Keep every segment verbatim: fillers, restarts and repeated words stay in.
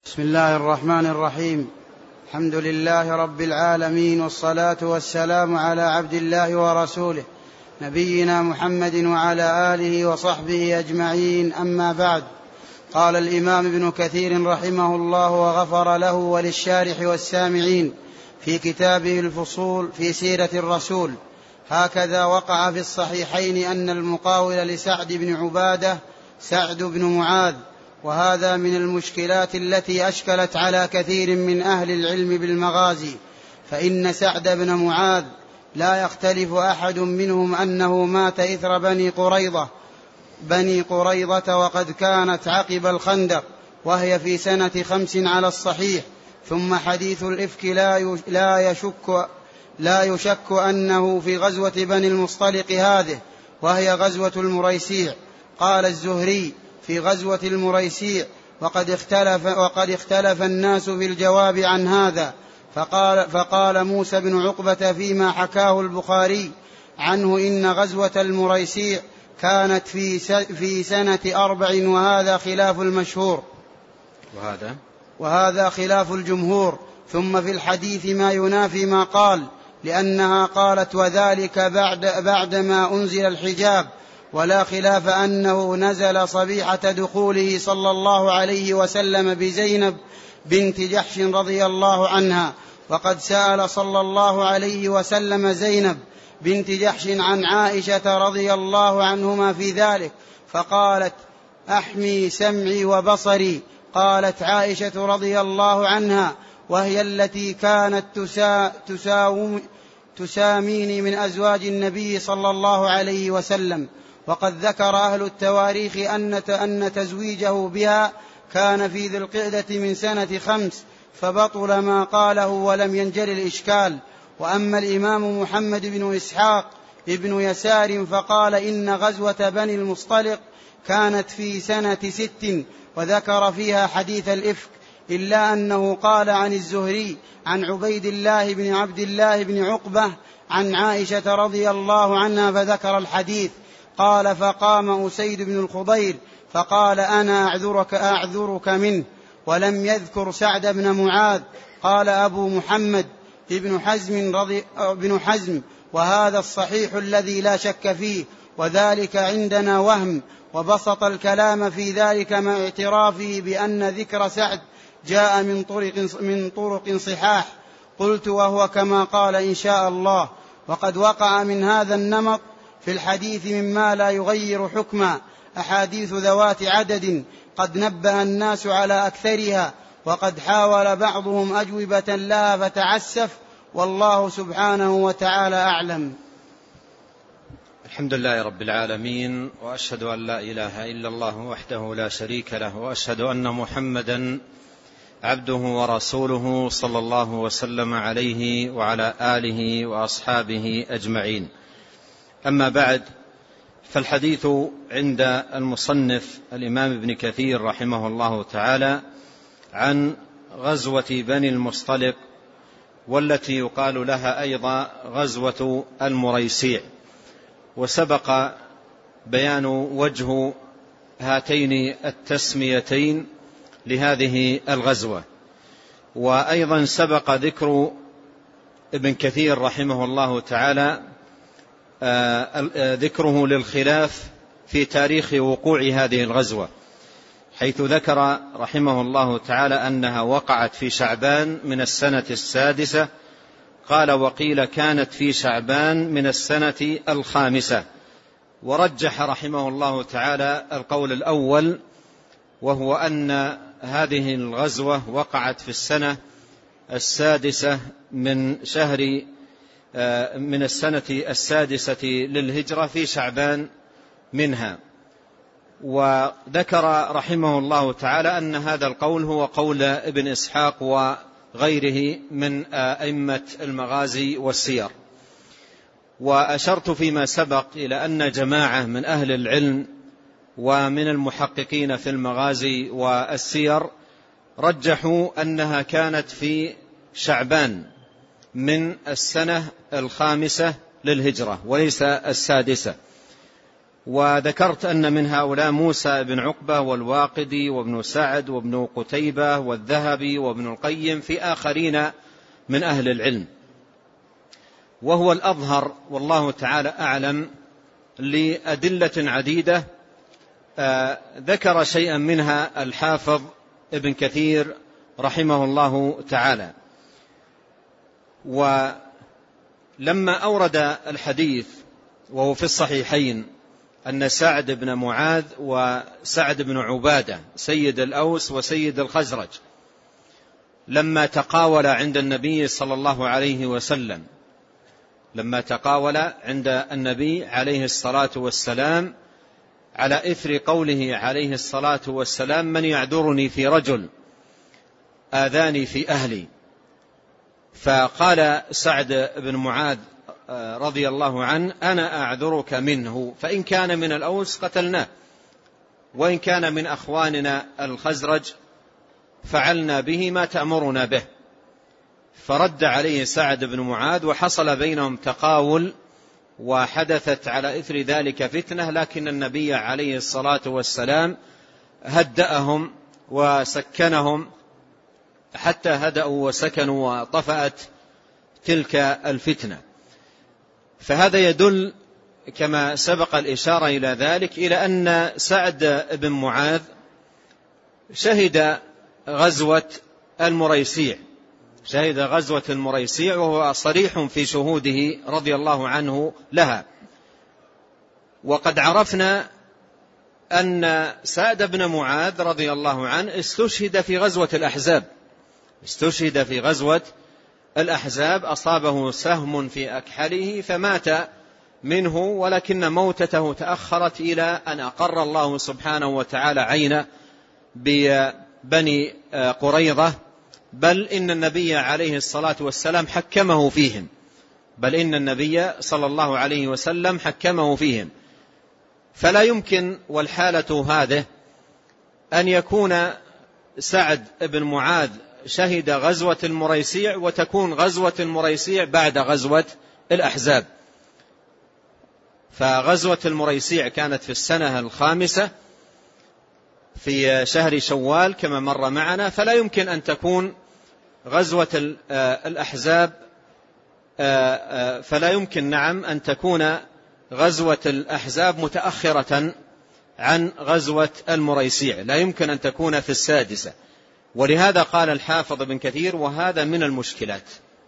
بسم الله الرحمن الرحيم. الحمد لله رب العالمين، والصلاة والسلام على عبد الله ورسوله نبينا محمد وعلى آله وصحبه أجمعين، أما بعد. قال الإمام ابن كثير رحمه الله وغفر له وللشارح والسامعين في كتابه الفصول في سيرة الرسول: هكذا وقع في الصحيحين أن المقاول لسعد بن عبادة سعد بن معاذ، وهذا من المشكلات التي أشكلت على كثير من أهل العلم بالمغازي، فإن سعد بن معاذ لا يختلف أحد منهم أنه مات إثر بني قريظة بني قريظة وقد كانت عقب الخندق، وهي في سنة خمس على الصحيح. ثم حديث الإفك لا يشك, لا يشك أنه في غزوة بني المصطلق هذه، وهي غزوة المريسيع. قال الزهري في غزوة المريسيع: وقد اختلف, وقد اختلف الناس في الجواب عن هذا، فقال, فقال موسى بن عقبة فيما حكاه البخاري عنه: إن غزوة المريسيع كانت في, في سنة أربع، وهذا خلاف المشهور وهذا, وهذا خلاف الجمهور. ثم في الحديث ما ينافي ما قال، لأنها قالت: وذلك بعد, بعد ما أنزل الحجاب، ولا خلاف أنه نزل صبيحة دخوله صلى الله عليه وسلم بزينب بنت جحش رضي الله عنها. وقد سأل صلى الله عليه وسلم زينب بنت جحش عن عائشة رضي الله عنهما في ذلك، فقالت: أحمي سمعي وبصري. قالت عائشة رضي الله عنها: وهي التي كانت تسا تساوم تساميني من أزواج النبي صلى الله عليه وسلم. وقد ذكر أهل التواريخ أن أن تزويجه بها كان في ذي القعدة من سنة خمس، فبطل ما قاله ولم ينجل الإشكال. وأما الإمام محمد بن إسحاق ابن يسار فقال: إن غزوة بني المصطلق كانت في سنة ست، وذكر فيها حديث الإفك، إلا أنه قال عن الزهري عن عبيد الله بن عبد الله بن عقبة عن عائشة رضي الله عنها فذكر الحديث. قال: فقام أسيد بن الخضير فقال: أنا أعذرك, أعذرك منه. ولم يذكر سعد بن معاذ. قال أبو محمد ابن حزم, رضي ابن حزم: وهذا الصحيح الذي لا شك فيه، وذلك عندنا وهم. وبسط الكلام في ذلك مع اعترافه بأن ذكر سعد جاء من طرق, من طرق صحاح. قلت: وهو كما قال إن شاء الله. وقد وقع من هذا النمط في الحديث مما لا يغير حكما أحاديث ذوات عدد قد نبه الناس على أكثرها، وقد حاول بعضهم أجوبة لها فتعسف، والله سبحانه وتعالى أعلم. الحمد لله رب العالمين، وأشهد أن لا إله إلا الله وحده لا شريك له، وأشهد أن محمدا عبده ورسوله صلى الله وسلم عليه وعلى آله وأصحابه أجمعين. أما بعد، فالحديث عند المصنف الإمام ابن كثير رحمه الله تعالى عن غزوة بني المصطلق، والتي يقال لها أيضا غزوة المريسيع. وسبق بيان وجه هاتين التسميتين لهذه الغزوة، وأيضا سبق ذكر ابن كثير رحمه الله تعالى ذكره للخلاف في تاريخ وقوع هذه الغزوة، حيث ذكر رحمه الله تعالى أنها وقعت في شعبان من السنة السادسة. قال: وقيل كانت في شعبان من السنة الخامسة. ورجح رحمه الله تعالى القول الأول، وهو أن هذه الغزوة وقعت في السنة السادسة من شهر من السنة السادسة للهجرة في شعبان منها. وذكر رحمه الله تعالى أن هذا القول هو قول ابن إسحاق وغيره من أئمة المغازي والسير. وأشرت فيما سبق إلى أن جماعة من أهل العلم ومن المحققين في المغازي والسير رجحوا أنها كانت في شعبان من السنة الخامسة للهجرة وليس السادسة. وذكرت أن من هؤلاء موسى بن عقبة والواقدي وابن سعد وابن قتيبة والذهبي وابن القيم في آخرين من أهل العلم. وهو الأظهر والله تعالى أعلم لأدلة عديدة ذكر شيئا منها الحافظ ابن كثير رحمه الله تعالى. ولما أورد الحديث وهو في الصحيحين أن سعد بن معاذ وسعد بن عبادة سيد الأوس وسيد الخزرج لما تقاول عند النبي صلى الله عليه وسلم لما تقاول عند النبي عليه الصلاة والسلام على إثر قوله عليه الصلاة والسلام: من يعذرني في رجل آذاني في أهلي. فقال سعد بن معاذ رضي الله عنه: أنا أعذرك منه، فإن كان من الأوس قتلناه، وإن كان من أخواننا الخزرج فعلنا به ما تأمرنا به. فرد عليه سعد بن معاذ، وحصل بينهم تقاول، وحدثت على إثر ذلك فتنة، لكن النبي عليه الصلاة والسلام هدأهم وسكنهم حتى هدأوا وسكنوا وطفأت تلك الفتنة. فهذا يدل كما سبق الإشارة إلى ذلك إلى أن سعد بن معاذ شهد غزوة المريسيع شهد غزوة المريسيع وهو صريح في شهوده رضي الله عنه لها. وقد عرفنا أن سعد بن معاذ رضي الله عنه استشهد في غزوة الأحزاب استشهد في غزوة الأحزاب أصابه سهم في أكحله فمات منه، ولكن موتته تأخرت إلى أن أقر الله سبحانه وتعالى عينه ببني قريظة، بل إن النبي عليه الصلاة والسلام حكمه فيهم بل إن النبي صلى الله عليه وسلم حكمه فيهم. فلا يمكن والحالة هذه أن يكون سعد بن معاذ شهد غزوة المريسيع وتكون غزوة المريسيع بعد غزوة الأحزاب. فغزوة المريسيع كانت في السنة الخامسة في شهر شوال كما مر معنا، فلا يمكن أن تكون غزوة الأحزاب فلا يمكن نعم أن تكون غزوة الأحزاب متأخرة عن غزوة المريسيع، لا يمكن أن تكون في السادسة. ولهذا قال الحافظ ابن كثير: وهذا من المشكلات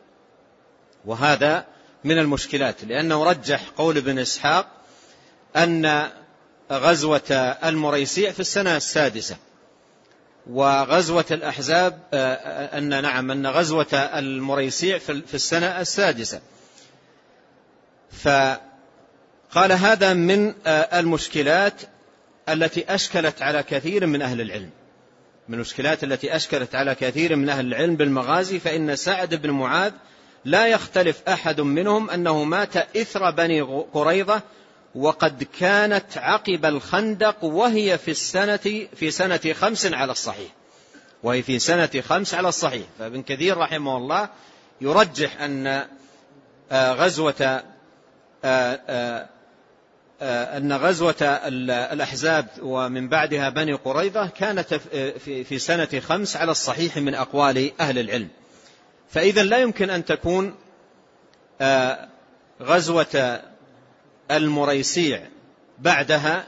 وهذا من المشكلات لأنه رجح قول ابن إسحاق أن غزوة المريسيع في السنة السادسة، وغزوة الأحزاب أن نعم أن غزوة المريسيع في السنة السادسة. فقال هذا من المشكلات التي أشكلت على كثير من أهل العلم من المشكلات التي أشكلت على كثير من أهل العلم بالمغازي. فإن سعد بن معاذ لا يختلف أحد منهم أنه مات إثر بني قريظة، وقد كانت عقب الخندق وهي في السنة في سنة خمس على الصحيح وهي في سنة خمس على الصحيح. فابن كثير رحمه الله يرجح أن غزوة أن غزوة الأحزاب ومن بعدها بني قريظة كانت في سنة خمس على الصحيح من أقوال أهل العلم. فإذا لا يمكن أن تكون غزوة المريسيع بعدها،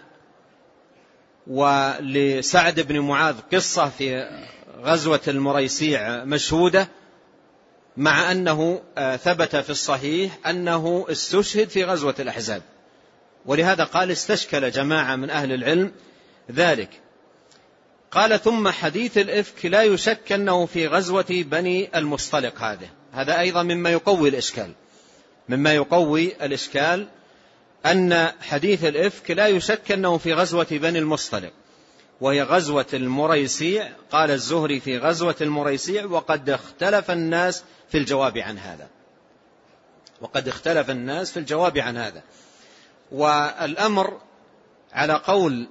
ولسعد بن معاذ قصة في غزوة المريسيع مشهودة، مع أنه ثبت في الصحيح أنه استشهد في غزوة الأحزاب. ولهذا قال استشكل جماعة من أهل العلم ذلك. قال: ثم حديث الإفك لا يشك أنه في غزوة بني المصطلق. هذا هذا أيضا مما يقوي الإشكال مما يقوي الإشكال أن حديث الإفك لا يشك أنه في غزوة بني المصطلق، وهي غزوة المريسيع. قال الزهري في غزوة المريسيع: وقد اختلف الناس في الجواب عن هذا وقد اختلف الناس في الجواب عن هذا والأمر على قول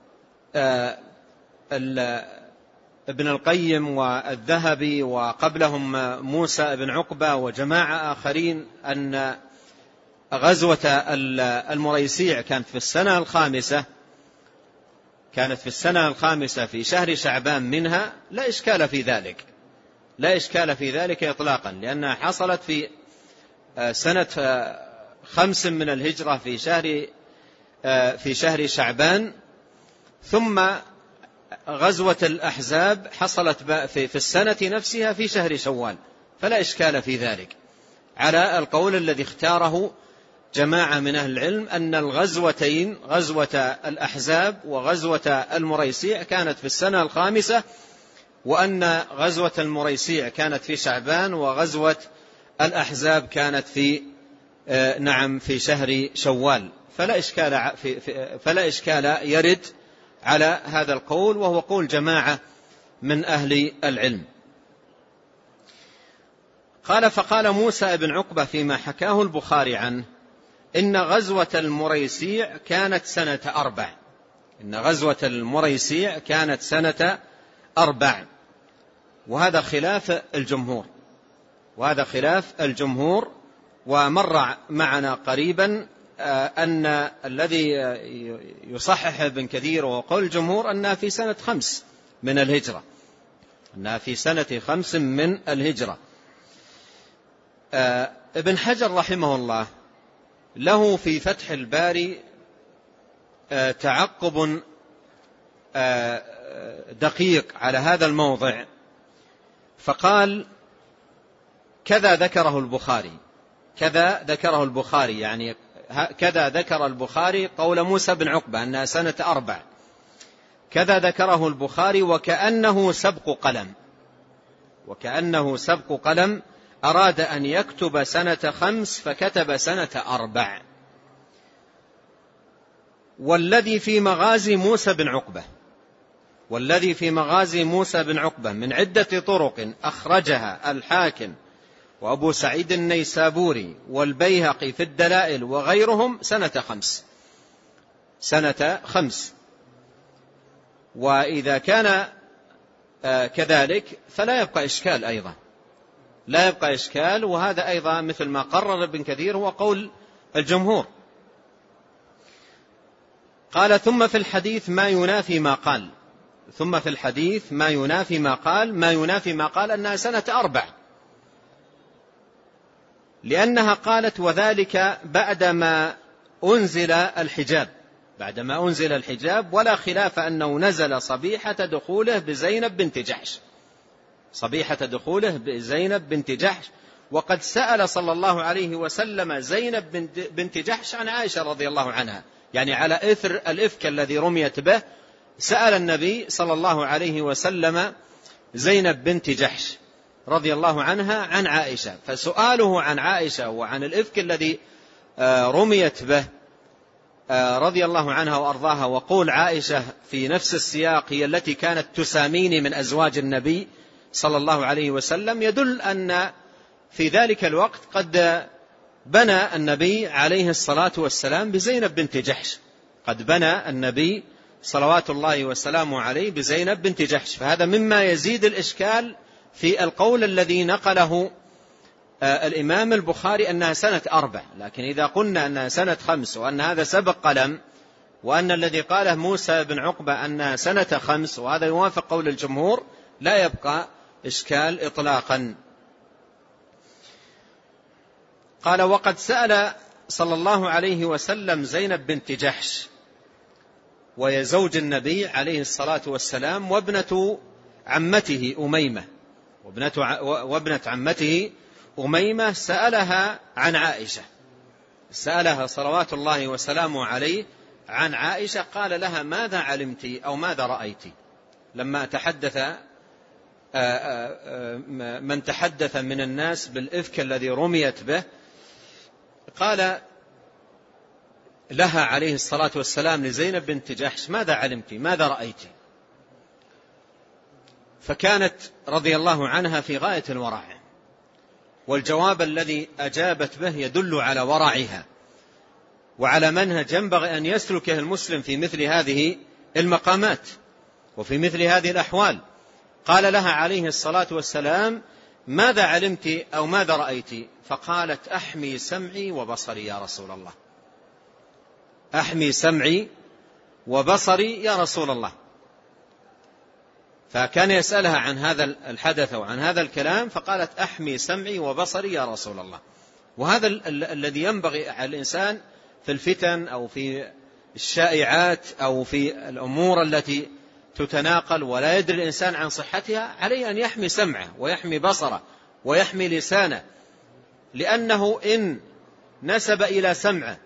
ابن القيم والذهبي وقبلهم موسى بن عقبة وجماعة آخرين أن غزوة المريسيع كانت في السنة الخامسة كانت في السنة الخامسة في شهر شعبان منها، لا إشكال في ذلك، لا إشكال في ذلك إطلاقا، لأنها حصلت في سنة خمس من الهجرة في شهر في شهر شعبان. ثم غزوة الأحزاب حصلت في السنة نفسها في شهر شوال، فلا إشكال في ذلك، على القول الذي اختاره جماعة من أهل العلم أن الغزوتين، غزوة الأحزاب وغزوة المريسيع، كانت في السنة الخامسة، وأن غزوة المريسيع كانت في شعبان، وغزوة الأحزاب كانت في نعم في شهر شوال، فلا إشكال في فلا إشكال يرد على هذا القول، وهو قول جماعة من أهل العلم. قال: فقال موسى بن عقبة فيما حكاه البخاري عنه: إن غزوة المريسيع كانت سنة أربع إن غزوة المريسيع كانت سنة أربع وهذا خلاف الجمهور وهذا خلاف الجمهور ومر معنا قريبا أن الذي يصحح ابن كثير وقول الجمهور أنها في سنة خمس من الهجرة أنها في سنة خمس من الهجرة. ابن حجر رحمه الله له في فتح الباري تعقب دقيق على هذا الموضع، فقال: كذا ذكره البخاري كذا ذكره البخاري يعني كذا ذكر البخاري قول موسى بن عقبة أنها سنة أربع، كذا ذكره البخاري وكأنه سبق قلم وكأنه سبق قلم أراد أن يكتب سنة خمس فكتب سنة أربع. والذي في مغازي موسى بن عقبة والذي في مغازي موسى بن عقبة من عدة طرق أخرجها الحاكم وأبو سعيد النيسابوري والبيهقي في الدلائل وغيرهم سنة خمس سنة خمس وإذا كان كذلك فلا يبقى إشكال أيضا لا يبقى إشكال وهذا أيضا مثل ما قرر ابن كثير هو قول الجمهور. قال: ثم في الحديث ما ينافي ما قال ثم في الحديث ما ينافي ما قال ما ينافي ما قال أنها سنة أربع، لأنها قالت: وذلك بعدما أنزل الحجاب بعدما أنزل الحجاب ولا خلاف أنه نزل صبيحة دخوله بزينب بنت جحش صبيحة دخوله بزينب بنت جحش وقد سأل صلى الله عليه وسلم زينب بنت جحش عن عائشة رضي الله عنها، يعني على إثر الإفك الذي رميت به سأل النبي صلى الله عليه وسلم زينب بنت جحش رضي الله عنها عن عائشة، فسؤاله عن عائشة وعن الإفك الذي رميت به رضي الله عنها وأرضاها وقول عائشة في نفس السياق هي التي كانت تساميني من أزواج النبي صلى الله عليه وسلم، يدل أن في ذلك الوقت قد بنى النبي عليه الصلاة والسلام بزينب بنت جحش قد بنى النبي صلوات الله وسلامه عليه بزينب بنت جحش، فهذا مما يزيد الإشكال في القول الذي نقله الإمام البخاري أنها سنة أربع. لكن إذا قلنا أنها سنة خمس وأن هذا سبق قلم وأن الذي قاله موسى بن عقبة أنها سنة خمس وهذا يوافق قول الجمهور لا يبقى إشكال إطلاقا. قال: وقد سأل صلى الله عليه وسلم زينب بنت جحش وهي زوج النبي عليه الصلاة والسلام وابنة عمته أميمة وابنة, وابنة عمته أميمة سألها عن عائشة سألها صلوات الله وسلامه عليه عن عائشة، قال لها: ماذا علمت أو ماذا رأيت؟ لما تحدث من تحدث من الناس بالإفك الذي رميت به قال لها عليه الصلاة والسلام لزينب بنت جحش: ماذا علمت ماذا رأيت؟ فكانت رضي الله عنها في غاية الورع، والجواب الذي أجابت به يدل على ورعها وعلى منهج ينبغي أن يسلكه المسلم في مثل هذه المقامات وفي مثل هذه الأحوال. قال لها عليه الصلاة والسلام: ماذا علمت أو ماذا رأيت؟ فقالت أحمي سمعي وبصري يا رسول الله. أحمي سمعي وبصري يا رسول الله. فكان يسألها عن هذا الحدث وعن هذا الكلام، فقالت أحمي سمعي وبصري يا رسول الله. وهذا ال ال الذي ينبغي على الإنسان في الفتن أو في الشائعات أو في الأمور التي تتناقل ولا يدري الإنسان عن صحتها، عليه أن يحمي سمعه ويحمي بصره ويحمي لسانه، لأنه إن نسب إلى سمعه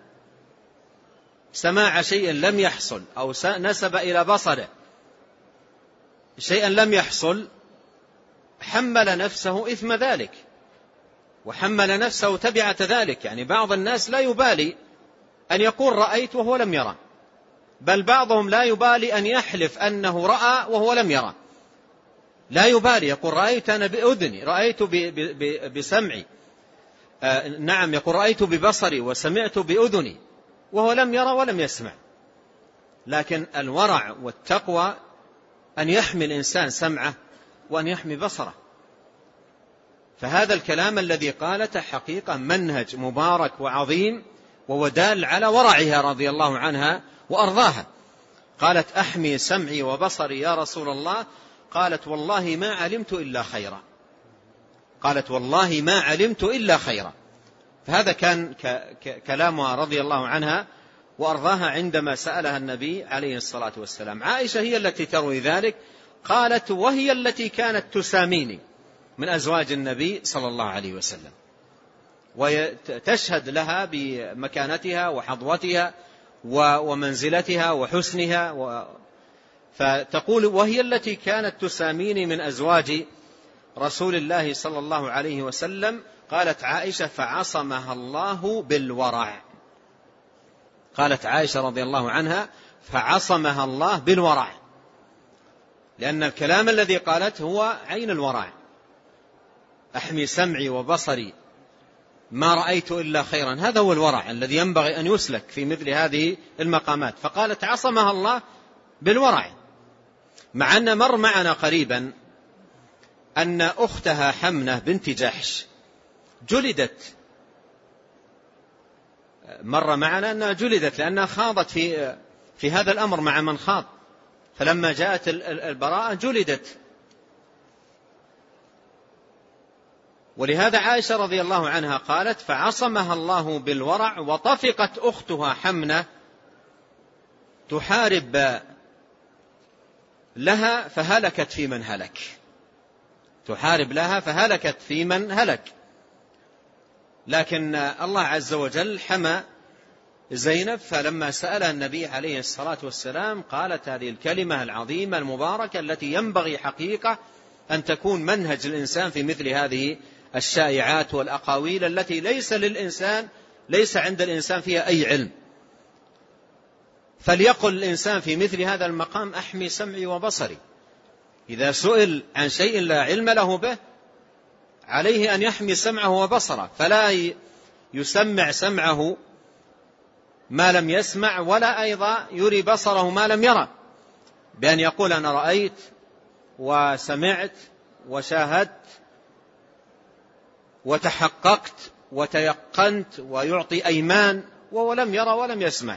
سماع شيء لم يحصل أو نسب إلى بصره شيئا لم يحصل، حمل نفسه إثم ذلك وحمل نفسه تبعة ذلك. يعني بعض الناس لا يبالي أن يقول رأيت وهو لم يرى، بل بعضهم لا يبالي أن يحلف أنه رأى وهو لم يرى، لا يبالي، يقول رأيت أنا بأذني، رأيت بسمعي، آه نعم يقول رأيت ببصري وسمعت بأذني، وهو لم يرى ولم يسمع. لكن الورع والتقوى أن يحمي الإنسان سمعه وأن يحمي بصره. فهذا الكلام الذي قالته حقيقة منهج مبارك وعظيم، وودال على ورعها رضي الله عنها وأرضاها. قالت أحمي سمعي وبصري يا رسول الله. قالت والله ما علمت إلا خيرا. قالت والله ما علمت إلا خيرا. فهذا كان كلامها رضي الله عنها وأرضاها عندما سألها النبي عليه الصلاة والسلام. عائشة هي التي تروي ذلك، قالت وهي التي كانت تساميني من أزواج النبي صلى الله عليه وسلم، وتشهد لها بمكانتها وحظوتها ومنزلتها وحسنها، فتقول وهي التي كانت تساميني من أزواج رسول الله صلى الله عليه وسلم. قالت عائشة فعصمها الله بالورع. قالت عائشة رضي الله عنها فعصمها الله بالورع، لأن الكلام الذي قالت هو عين الورع. أحمي سمعي وبصري ما رأيت إلا خيرا، هذا هو الورع الذي ينبغي أن يسلك في مثل هذه المقامات. فقالت عصمها الله بالورع، مع أن مر معنا قريبا أن أختها حمنة بنت جحش جلدت، مر معنا أنها جلدت لأنها خاضت في في هذا الأمر مع من خاض، فلما جاءت البراءة جلدت. ولهذا عائشة رضي الله عنها قالت فعصمها الله بالورع. وطفقت أختها حمنة تحارب لها فهلكت في من هلك، تحارب لها فهلكت في من هلك. لكن الله عز وجل حمى زينب، فلما سألها النبي عليه الصلاة والسلام قالت هذه الكلمة العظيمة المباركة التي ينبغي حقيقة أن تكون منهج الإنسان في مثل هذه الشائعات والأقاويل التي ليس للإنسان ليس عند الإنسان فيها أي علم. فليقل الإنسان في مثل هذا المقام أحمي سمعي وبصري. إذا سئل عن شيء لا علم له به عليه أن يحمي سمعه وبصره، فلا يسمع سمعه ما لم يسمع، ولا أيضا يري بصره ما لم يرى، بأن يقول أنا رأيت وسمعت وشاهدت وتحققت وتيقنت، ويعطي أيمان وهو لم يرى ولم يسمع.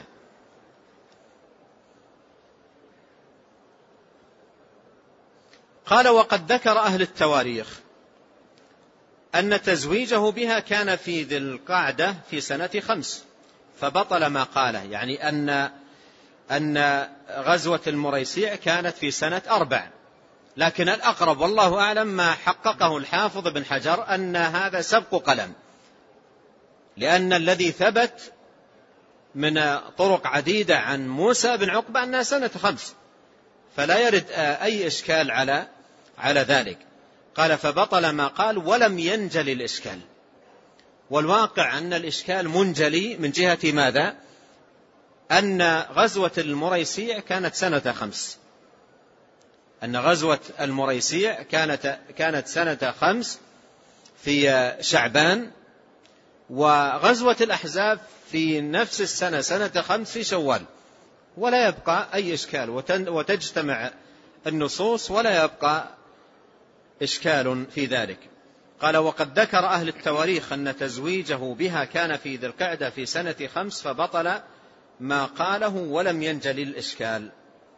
قال وقد ذكر أهل التواريخ أن تزويجه بها كان في ذي القعدة في سنة خمس، فبطل ما قاله، يعني أن أن غزوة المريسيع كانت في سنة أربع. لكن الأقرب والله أعلم ما حققه الحافظ بن حجر أن هذا سبق قلم، لأن الذي ثبت من طرق عديدة عن موسى بن عقبة أنها سنة خمس، فلا يرد أي إشكال على على ذلك. قال فبطل ما قال ولم ينجلي الإشكال. والواقع أن الإشكال منجلي من جهة ماذا؟ أن غزوة المريسيع كانت سنة خمس، أن غزوة المريسيع كانت كانت سنة خمس في شعبان، وغزوة الأحزاب في نفس السنة سنة خمس في شوال، ولا يبقى أي إشكال، وتجتمع النصوص ولا يبقى إشكال في ذلك. قال: وقد ذكر أهل التواريخ أن تزويجه بها كان في ذي القعدة في سنة خمس فبطل ما قاله ولم ينجل الإشكال.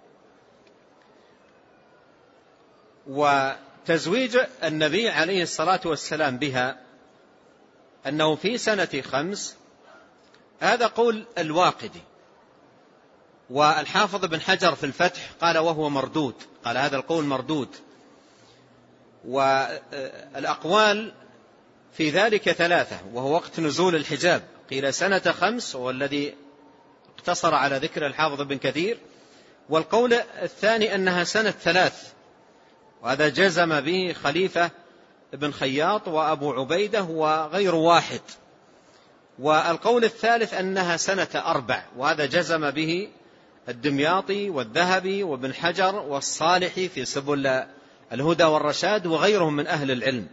وتزويج النبي عليه الصلاة والسلام بها أنه في سنة خمس هذا قول الواقدي، والحافظ بن حجر في الفتح قال وهو مردود، قال هذا القول مردود. والأقوال في ذلك ثلاثة، وهو وقت نزول الحجاب، قيل سنة خمس هو الذي اقتصر على ذكر الحافظ بن كثير، والقول الثاني أنها سنة ثلاث، وهذا جزم به خليفة بن خياط وأبو عبيدة وغير واحد. والقول الثالث أنها سنة أربع، وهذا جزم به الدمياطي والذهبي وابن حجر والصالحي في سبل الهدى والرشاد وغيرهم من أهل العلم.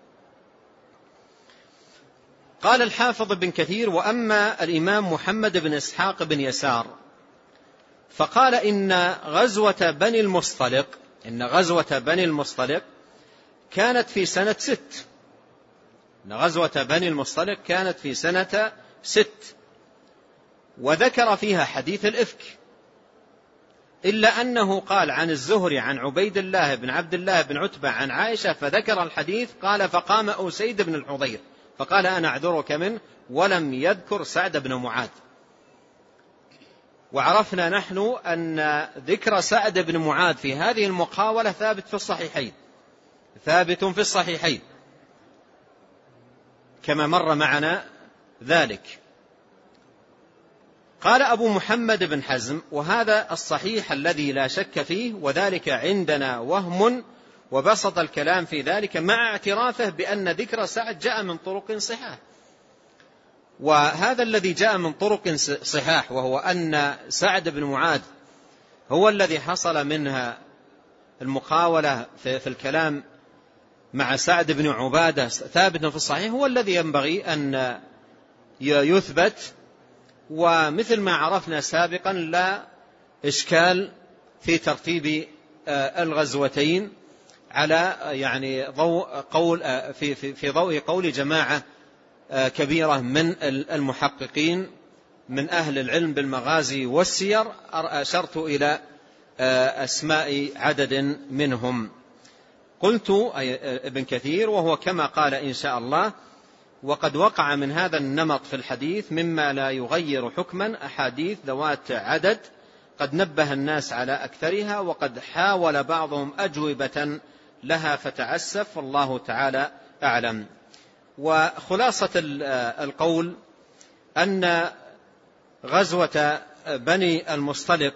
قال الحافظ بن كثير: وأما الإمام محمد بن إسحاق بن يسار فقال إن غزوة بني المصطلق إن غزوة بني المصطلق كانت في سنة ست إن غزوة بني المصطلق كانت في سنة ست وذكر فيها حديث الإفك، إلا أنه قال عن الزهري عن عبيد الله بن عبد الله بن عتبة عن عائشة فذكر الحديث، قال: فقام أسيد بن الحضير فقال: أنا أعذرك منه، ولم يذكر سعد بن معاذ. وعرفنا نحن أن ذكر سعد بن معاذ في هذه المقاولة ثابت في الصحيحين ثابت في الصحيحين كما مر معنا ذلك. قال أبو محمد بن حزم: وهذا الصحيح الذي لا شك فيه، وذلك عندنا وهم، وبسط الكلام في ذلك مع اعترافه بأن ذكر سعد جاء من طرق صحاح. وهذا الذي جاء من طرق صحاح وهو أن سعد بن معاذ هو الذي حصل منها المقاولة في الكلام مع سعد بن عبادة ثابت في الصحيح، هو الذي ينبغي أن يثبت. ومثل ما عرفنا سابقا لا إشكال في ترتيب الغزوتين على يعني ضوء قول في في في ضوء قول جماعة كبيرة من المحققين من أهل العلم بالمغازي والسير، أشرت إلى أسماء عدد منهم. قلت ابن كثير: وهو كما قال إن شاء الله. وقد وقع من هذا النمط في الحديث مما لا يغير حكما أحاديث ذوات عدد قد نبه الناس على أكثرها، وقد حاول بعضهم أجوبة لها فتعسف، والله تعالى أعلم. وخلاصة القول أن غزوة بني المصطلق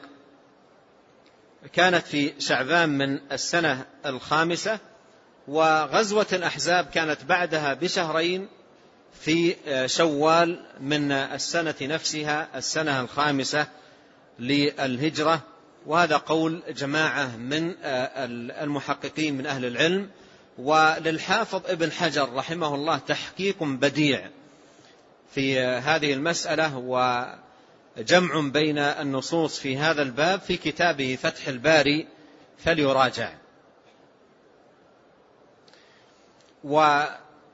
كانت في شعبان من السنة الخامسة، وغزوة الأحزاب كانت بعدها بشهرين في شوال من السنة نفسها السنة الخامسة للهجرة. وهذا قول جماعة من المحققين من أهل العلم. وللحافظ ابن حجر رحمه الله تحقيق بديع في هذه المسألة وجمع بين النصوص في هذا الباب في كتابه فتح الباري، فليراجع. وهذا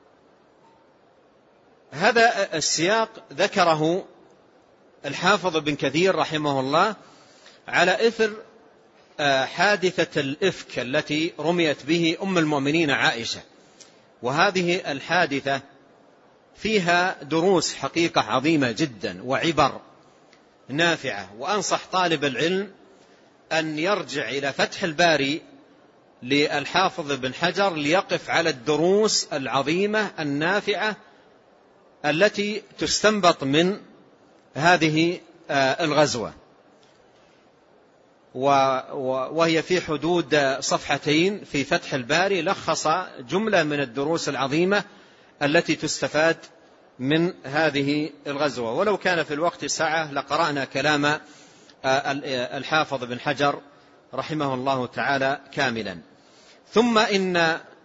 السياق ذكره الحافظ ابن كثير رحمه الله على إثر حادثة الإفك التي رميت به أم المؤمنين عائشة. وهذه الحادثة فيها دروس حقيقة عظيمة جدا وعبر نافعة، وأنصح طالب العلم أن يرجع إلى فتح الباري للحافظ ابن حجر ليقف على الدروس العظيمة النافعة التي تستنبط من هذه الغزوة، وهي في حدود صفحتين في فتح الباري، لخص جملة من الدروس العظيمة التي تستفاد من هذه الغزوة. ولو كان في الوقت ساعة لقرأنا كلام الحافظ بن حجر رحمه الله تعالى كاملا. ثم إن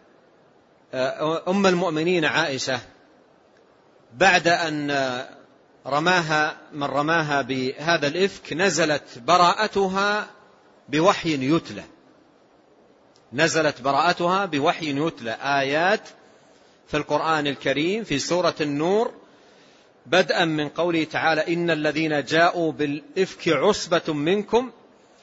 أم المؤمنين عائشة بعد أن رماها من رماها بهذا الإفك نزلت براءتها بوحي يتلى نزلت براءتها بوحي يتلى آيات في القرآن الكريم في سورة النور، بدءا من قوله تعالى إن الذين جاءوا بالإفك عصبة منكم،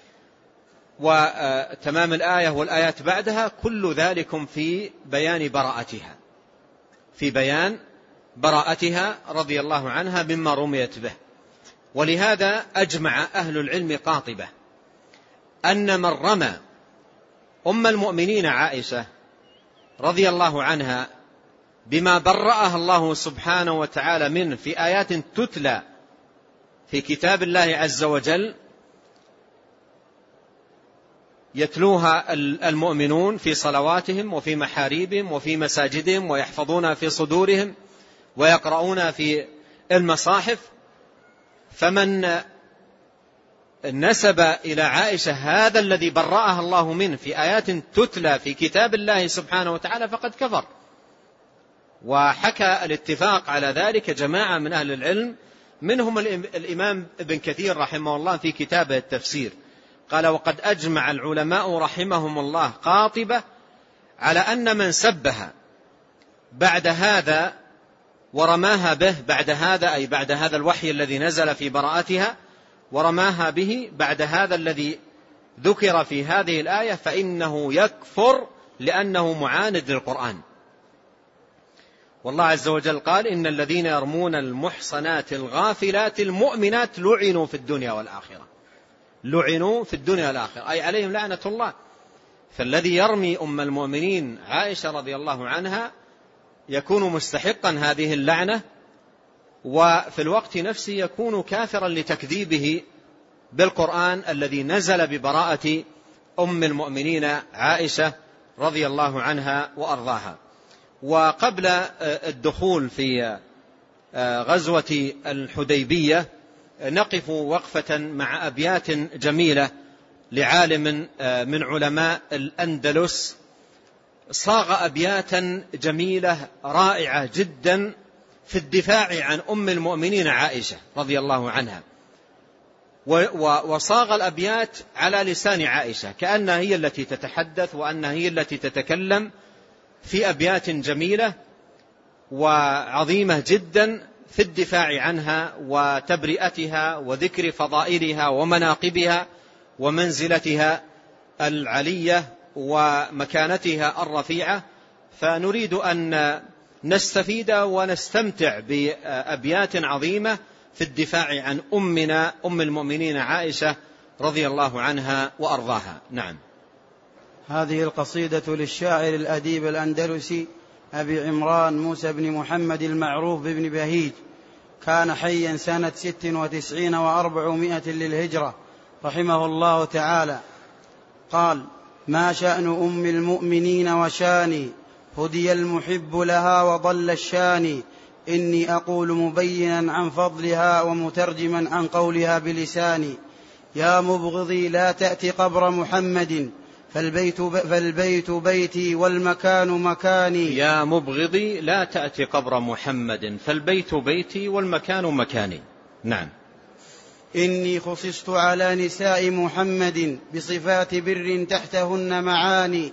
وتمام الآية والآيات بعدها، كل ذلكم في بيان براءتها في بيان براءتها رضي الله عنها مما رميت به. ولهذا أجمع أهل العلم قاطبة أن من رمى أم المؤمنين عائشة رضي الله عنها بما برأها الله سبحانه وتعالى منه في آيات تتلى في كتاب الله عز وجل يتلوها المؤمنون في صلواتهم وفي محاريبهم وفي مساجدهم ويحفظونها في صدورهم ويقرؤون في المصاحف، فمن نسب إلى عائشة هذا الذي برأها الله منه في آيات تتلى في كتاب الله سبحانه وتعالى فقد كفر. وحكى الاتفاق على ذلك جماعة من أهل العلم، منهم الإمام ابن كثير رحمه الله في كتابه التفسير، قال وقد أجمع العلماء رحمهم الله قاطبة على أن من سبها بعد هذا ورماها به بعد هذا، أي بعد هذا الوحي الذي نزل في براءتها، ورماها به بعد هذا الذي ذكر في هذه الآية، فإنه يكفر لأنه معاند للقرآن. والله عز وجل قال إن الذين يرمون المحصنات الغافلات المؤمنات لعنوا في الدنيا والآخرة، لعنوا في الدنيا والآخرة أي عليهم لعنة الله. فالذي يرمي أم المؤمنين عائشة رضي الله عنها يكون مستحقا هذه اللعنة، وفي الوقت نفسه يكون كافرا لتكذيبه بالقرآن الذي نزل ببراءة أم المؤمنين عائشة رضي الله عنها وأرضاها. وقبل الدخول في غزوة الحديبية نقف وقفة مع أبيات جميلة لعالم من علماء الأندلس، صاغ أبياتا جميلة رائعة جدا في الدفاع عن أم المؤمنين عائشة رضي الله عنها، وصاغ الأبيات على لسان عائشة كأنها هي التي تتحدث وأنها هي التي تتكلم، في أبيات جميلة وعظيمة جدا في الدفاع عنها وتبرئتها وذكر فضائلها ومناقبها ومنزلتها العلية ومكانتها الرفيعة. فنريد أن نستفيد ونستمتع بأبيات عظيمة في الدفاع عن أمنا أم المؤمنين عائشة رضي الله عنها وأرضاها. نعم. هذه القصيدة للشاعر الأديب الأندلسي أبي عمران موسى بن محمد المعروف بن بهيج، كان حيا سنة ست وتسعين وأربعمائة للهجرة رحمه الله تعالى. قال: ما شأن أم المؤمنين وشاني، هدي المحب لها وضل الشاني، إني أقول مبينا عن فضلها ومترجما عن قولها بلساني. يا مبغضي لا تأتي قبر محمد، فالبيت, فالبيت بيتي والمكان مكاني. يا مبغضي لا تأتي قبر محمد، فالبيت بيتي والمكان مكاني. نعم. إني خصصت على نساء محمد بصفات بر تحتهن معاني،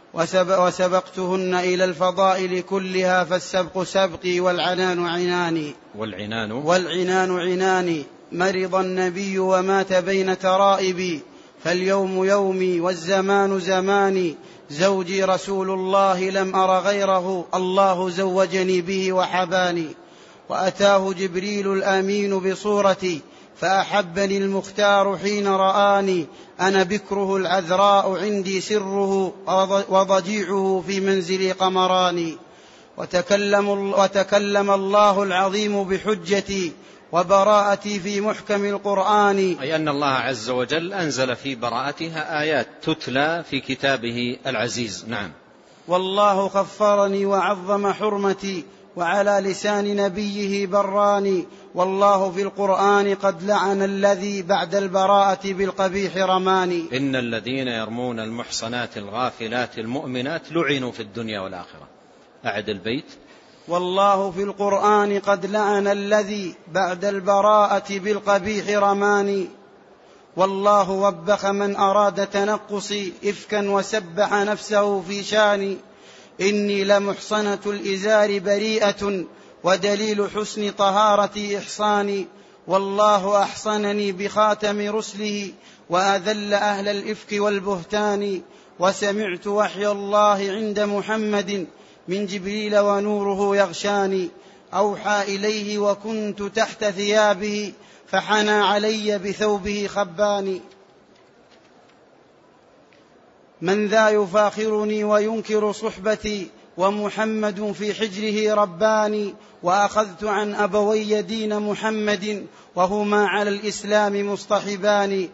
وسبقتهن إلى الفضائل كلها، فالسبق سبقي والعنان عناني. والعنان والعنان عناني. مرض النبي ومات بين ترائبي، فاليوم يومي والزمان زماني. زوجي رسول الله لم أر غيره، الله زوجني به وحباني. وأتاه جبريل الأمين بصورتي، فأحبني المختار حين رآني. أنا بكره العذراء عندي سره، وضجيعه في منزلي قمراني. وتكلم, وتكلم الله العظيم بحجتي وبراءتي في محكم القرآن. أي أن الله عز وجل أنزل في براءتها آيات تتلى في كتابه العزيز. نعم. والله خفرني وعظم حرمتي، وعلى لسان نبيه براني. والله في القرآن قد لعن الذي بعد البراءة بالقبيح رماني. إن الذين يرمون المحصنات الغافلات المؤمنات لعنوا في الدنيا والآخرة. أعد البيت. والله في القرآن قد لعن الذي بعد البراءة بالقبيح رماني. والله وبخ من أراد تنقصي إفكا وسبح نفسه في شاني. إني لمحصنة الإزار بريئة ودليل حسن طهارتي إحصاني، والله أحصنني بخاتم رسله وأذل أهل الإفك والبهتان. وسمعت وحي الله عند محمد من جبريل ونوره يغشاني، أوحى إليه وكنت تحت ثيابه فحنى علي بثوبه خباني. من ذا يفاخرني وينكر صحبتي ومحمد في حجره رباني، وأخذت عن أبوي دين محمد وهما على الإسلام مصطحبان.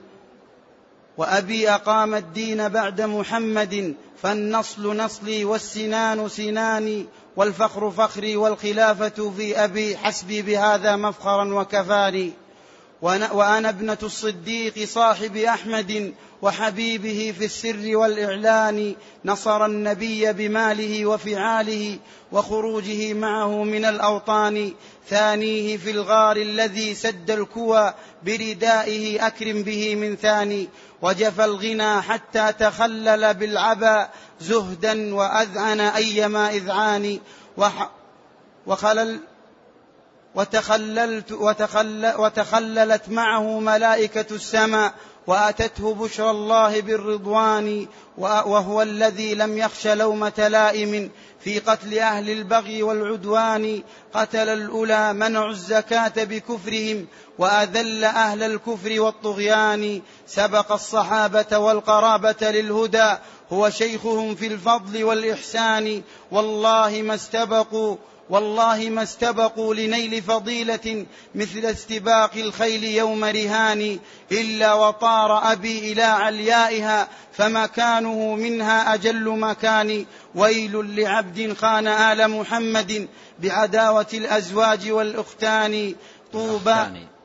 وأبي أقام الدين بعد محمد فالنصل نصلي والسنان سناني، والفخر فخري والخلافة في أبي حسبي بهذا مفخرا وكفاني. وأنا ابنة الصديق صاحب أحمد وحبيبه في السر والإعلان، نصر النبي بماله وفعاله وخروجه معه من الأوطان. ثانيه في الغار الذي سد الكوى بردائه أكرم به من ثاني، وجفى الغنى حتى تخلل بالعبا زهدا وأذعن أيما إذعان. وخلل وتخللت وتخل وتخللت معه ملائكة السماء وأتته بشرى الله بالرضوان، وهو الذي لم يخش لومة لائم في قتل أهل البغي والعدوان. قتل الأولى منعوا الزكاة بكفرهم وأذل أهل الكفر والطغيان. سبق الصحابة والقرابة للهدى هو شيخهم في الفضل والإحسان، والله ما استبقوا والله ما استبقوا لنيل فضيلة مثل استباق الخيل يوم رهان، إلا وطار أبي إلى عليائها فمكانه منها أجل مكان. ويل لعبد خان آل محمد بعداوة الأزواج والأختان طوبى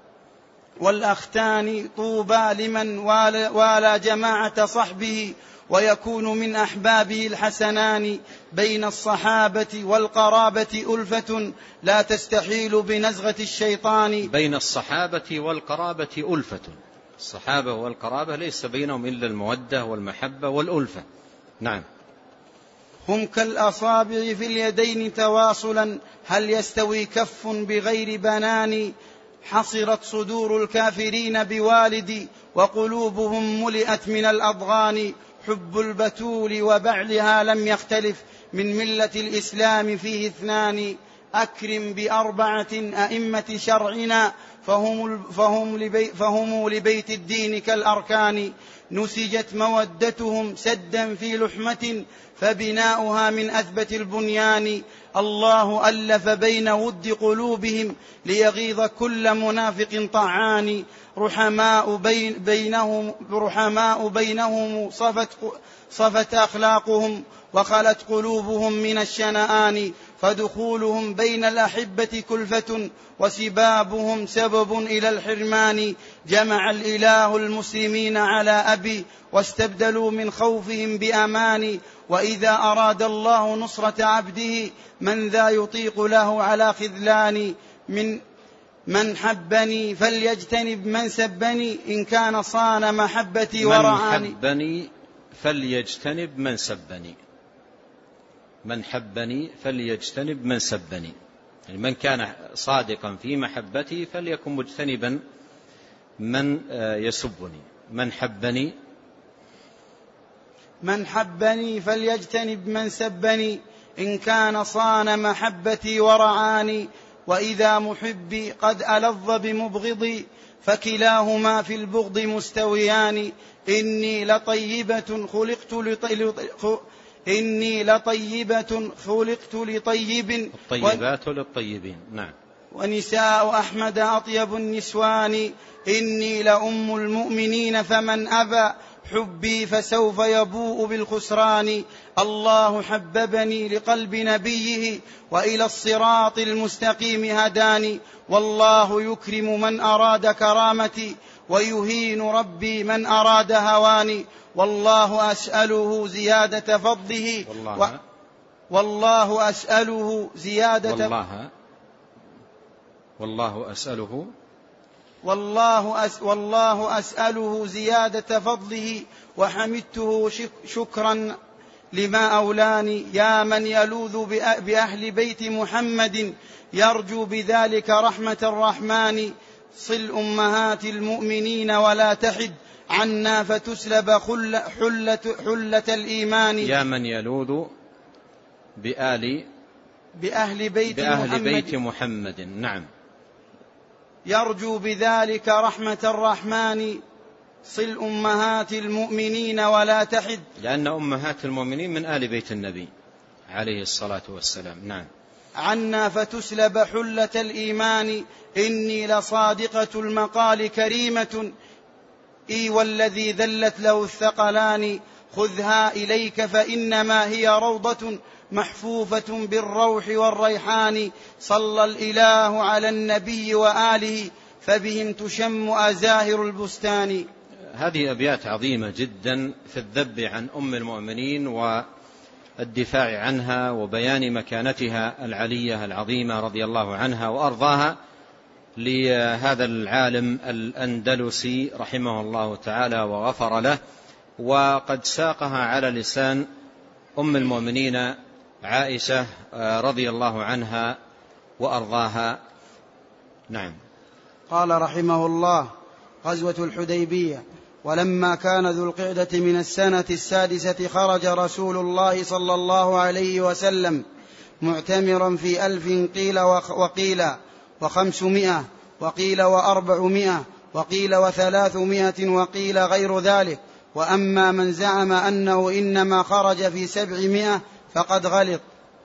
والأختان طوبى لمن والى, والى جماعة صحبه ويكون من أحبابه الحسنان. بين الصحابة والقرابة ألفة لا تستحيل بنزغة الشيطان. بين الصحابة والقرابة ألفة، الصحابة والقرابة ليس بينهم إلا المودة والمحبة والألفة. نعم. هم كالأصابع في اليدين تواصلا هل يستوي كف بغير بنان. حصرت صدور الكافرين بوالدي وقلوبهم ملئت من الأضغان. حب البتول وبعلها لم يختلف من ملة الإسلام فيه اثنان. أكرم بأربعة أئمة شرعنا فهم, فهم, لبي فهم لبيت الدين كالأركان. نسجت مودتهم سدا في لحمة فبناؤها من أثبت البنيان. الله ألف بين ود قلوبهم ليغيظ كل منافق طعان. رحماء بين بينهم, رحماء بينهم صفت, صفت أخلاقهم وخلت قلوبهم من الشنآن. فدخولهم بين الأحبة كلفة وسبابهم سبب إلى الحرمان. جمع الإله المسلمين على أبي واستبدلوا من خوفهم بأمان. وإذا أراد الله نصرة عبده من ذا يطيق له على خذلان. من من حبني فليجتنب من سبني إن كان صان محبتي ورعاني. من حبني فليجتنب من سبني، من حبني فليجتنب من سبني، يعني من كان صادقا في محبتي فليكن مجتنبا من يسبني. من حبني من حبني فليجتنب من سبني إن كان صان محبتي ورعاني. وإذا محبي قد ألظ بمبغضي فكلاهما في البغض مستويان. إني لطيبة خلقت لطيب إني لطيبة خلقت لطيب الطيبات للطيبين. نعم. ونساء أحمد أطيب النسوان. إني لأم المؤمنين فمن أبى حبي فسوف يبوء بالخسران. الله حببني لقلب نبيه وإلى الصراط المستقيم هداني. والله يكرم من أراد كرامتي ويهين ربي من أراد هواني. والله أسأله زيادة فضله والله, و... والله أسأله زيادة والله, والله أسأله والله, أس والله أسأله زيادة فضله وحمدته شكرا لما أولاني يا من يلوذ بأهل بيت محمد يرجو بذلك رحمة الرحمن صل أمهات المؤمنين ولا تحد عنا فتسلب حلة, حلة, حلة الإيمان. يا من يلوذ بآل بأهل بيت, بأهل محمد, بيت محمد. نعم. يرجو بذلك رحمة الرحمن صل أمهات المؤمنين ولا تحد، لأن أمهات المؤمنين من آل بيت النبي عليه الصلاة والسلام. نعم. عنا فتسلب حلة الإيمان إني لصادقة المقال كريمة إي والذي ذلت له الثقلان خذها إليك فإنما هي روضة محفوفة بالروح والريحان صلى الإله على النبي وآله فبهم تشم أزاهر البستان. هذه أبيات عظيمة جدا في الذب عن أم المؤمنين والدفاع عنها وبيان مكانتها العلية العظيمة رضي الله عنها وأرضاها لهذا العالم الأندلسي رحمه الله تعالى وغفر له، وقد ساقها على لسان أم المؤمنين عائشة رضي الله عنها وأرضاها. نعم. قال رحمه الله: غزوة الحديبية. ولما كان ذو القعدة من السنة السادسة خرج رسول الله صلى الله عليه وسلم معتمرا في ألف قيل وقيل وخمسمائة وقيل وأربعمائة وقيل وثلاثمائة وقيل غير ذلك. وأما من زعم أنه إنما خرج في سبعمائة فقد غلط.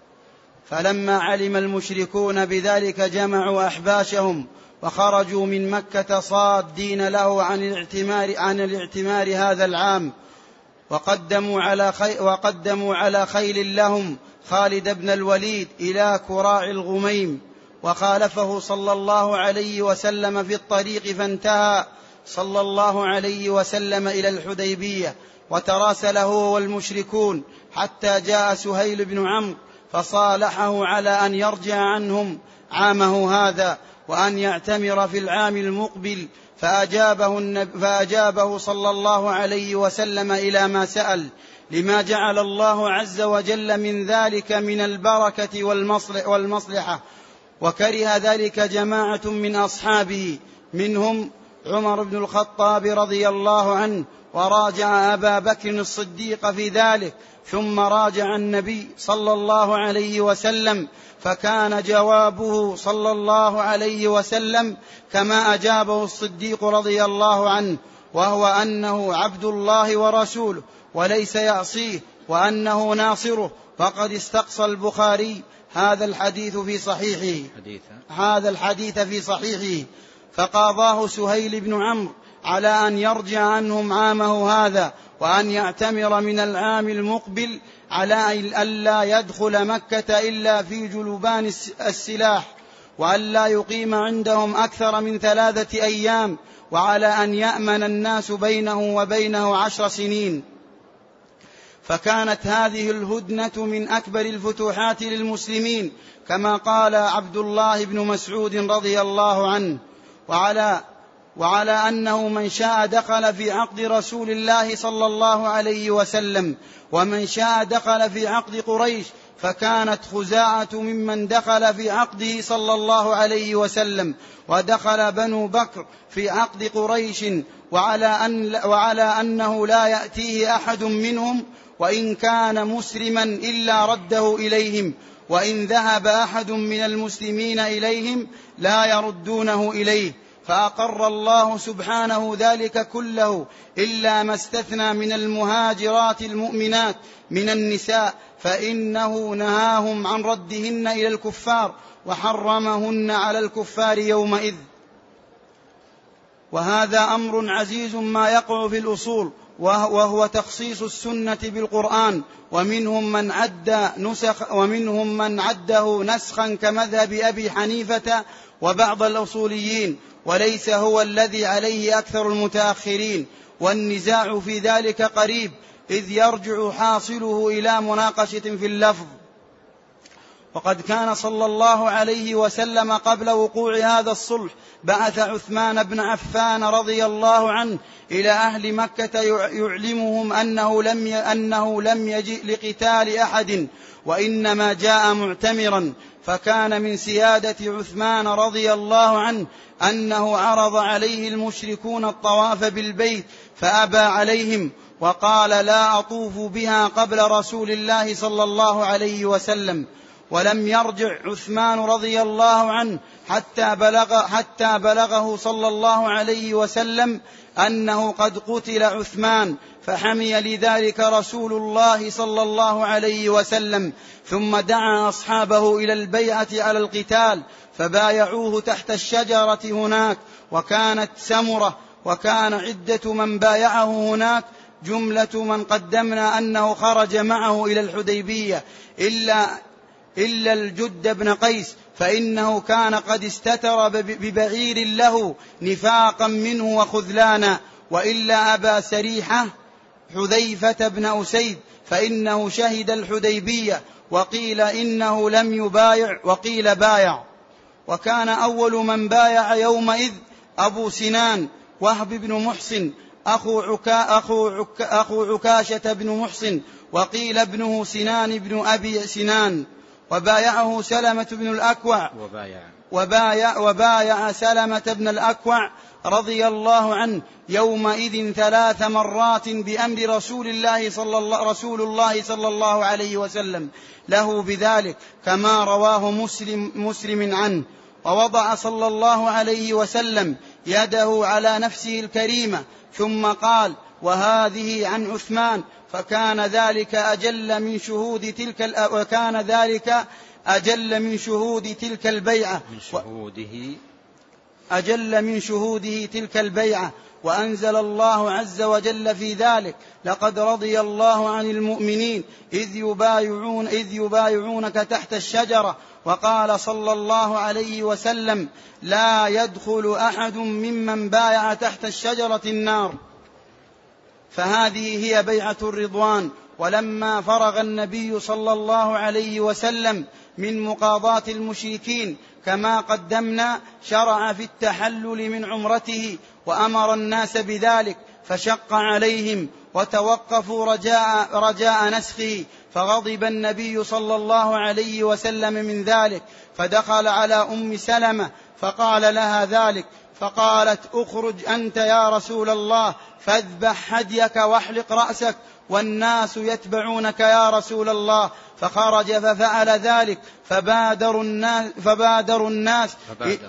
فلما علم المشركون بذلك جمعوا أحباشهم وخرجوا من مكة صادين له عن الاعتمار, عن الاعتمار هذا العام، وقدموا على, خي وقدموا على خيل لهم خالد بن الوليد إلى كراع الغميم، وخالفه صلى الله عليه وسلم في الطريق فانتهى صلى الله عليه وسلم إلى الحديبية، وتراسله والمشركون حتى جاء سهيل بن عمرو فصالحه على أن يرجع عنهم عامه هذا وأن يعتمر في العام المقبل، فأجابه, فأجابه صلى الله عليه وسلم إلى ما سأل، لما جعل الله عز وجل من ذلك من البركة والمصلحة. وكره ذلك جماعة من أصحابه منهم عمر بن الخطاب رضي الله عنه، وراجع أبا بكر الصديق في ذلك، ثم راجع النبي صلى الله عليه وسلم، فكان جوابه صلى الله عليه وسلم كما أجابه الصديق رضي الله عنه، وهو أنه عبد الله ورسوله وليس يعصيه، وأنه ناصره. فقد استقصى البخاري هذا الحديث في صحيحه هذا الحديث في صحيحه فقاضاه سهيل بن عمرو على أن يرجع عنهم عامه هذا، وأن يعتمر من العام المقبل، على ألا يدخل مكة إلا في جلبان السلاح، وألا يقيم عندهم أكثر من ثلاثة أيام، وعلى أن يأمن الناس بينه وبينه عشر سنين. فكانت هذه الهدنة من أكبر الفتوحات للمسلمين، كما قال عبد الله بن مسعود رضي الله عنه: وعلى وعلى أنه من شاء دخل في عقد رسول الله صلى الله عليه وسلم، ومن شاء دخل في عقد قريش، فكانت خزاعة ممن دخل في عقده صلى الله عليه وسلم، ودخل بنو بكر في عقد قريش، وعلى, أن وعلى أنه لا يأتيه أحد منهم وإن كان مسلما إلا رده إليهم، وإن ذهب أحد من المسلمين إليهم لا يردونه إليه. فأقر الله سبحانه ذلك كله إلا ما استثنى من المهاجرات المؤمنات من النساء، فإنه نهاهم عن ردهن إلى الكفار وحرمهن على الكفار يومئذ. وهذا أمر عزيز ما يقع في الأصول، وهو تخصيص السنة بالقرآن، ومنهم من عد نسخ ومنهم من عده نسخا كمذهب أبي حنيفة وبعض الأصوليين، وليس هو الذي عليه أكثر المتأخرين، والنزاع في ذلك قريب، إذ يرجع حاصله إلى مناقشة في اللفظ. وقد كان صلى الله عليه وسلم قبل وقوع هذا الصلح بعث عثمان بن عفان رضي الله عنه إلى أهل مكة يعلمهم أنه لم أنه لم يجئ لقتال أحد وإنما جاء معتمرا. فكان من سيادة عثمان رضي الله عنه أنه عرض عليه المشركون الطواف بالبيت فأبى عليهم وقال لا أطوف بها قبل رسول الله صلى الله عليه وسلم. ولم يرجع عثمان رضي الله عنه حتى بلغ حتى بلغه صلى الله عليه وسلم أنه قد قتل عثمان، فحمي لذلك رسول الله صلى الله عليه وسلم، ثم دعا أصحابه إلى البيعة على القتال فبايعوه تحت الشجرة هناك، وكانت سمرة، وكان عدة من بايعه هناك جملة من قدمنا أنه خرج معه إلى الحديبية إلا إلا الجد بن قيس، فإنه كان قد استتر ببعير له نفاقا منه وخذلانا، وإلا أبا سريحة حذيفة بن أسيد فإنه شهد الحديبية، وقيل إنه لم يبايع وقيل بايع. وكان أول من بايع يومئذ أبو سنان وهب بن محسن أخو, عكا أخو, عكا أخو عكاشة بن محسن، وقيل ابنه سنان بن أبي سنان، وبايعه سلمة بن الأكوع وبايع, وبايع, وبايع سلمة بن الأكوع رضي الله عنه يومئذ ثلاث مرات بأمر رسول الله صلى الله, رسول الله صلى الله عليه وسلم له بذلك، كما رواه مسلم, مسلم عنه. ووضع صلى الله عليه وسلم يده على نفسه الكريمة ثم قال وهذه عن عثمان، فكان ذلك أجل من شهود تلك وكان ذلك أجل من شهود تلك البيعة من شهوده أجل من شهوده تلك البيعة. وأنزل الله عز وجل في ذلك لقد رضي الله عن المؤمنين إذ يبايعون إذ يبايعونك تحت الشجرة، وقال صلى الله عليه وسلم لا يدخل أحد ممن بايع تحت الشجرة النار. فهذه هي بيعة الرضوان. ولما فرغ النبي صلى الله عليه وسلم من مقاضاة المشركين كما قدمنا شرع في التحلل من عمرته وأمر الناس بذلك، فشق عليهم وتوقفوا رجاء, رجاء نسخه، فغضب النبي صلى الله عليه وسلم من ذلك، فدخل على أم سلمة فقال لها ذلك، فقالت اخرج أنت يا رسول الله فاذبح هديك واحلق رأسك والناس يتبعونك يا رسول الله. فخرج ففعل ذلك، فبادر الناس, فبادر الناس, فبادر.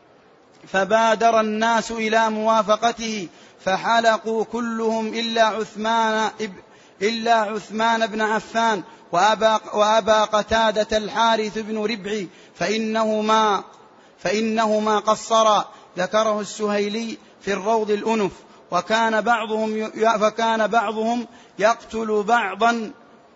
فبادر الناس إلى موافقته، فحلقوا كلهم إلا عثمان, إلا عثمان بن عفان وأبا, وأبا قتادة الحارث بن ربعي فإنهما, فإنهما قصرا. ذكره السهيلي في الروض الأنف. وكان بعضهم, فكان بعضهم يقتل بعضا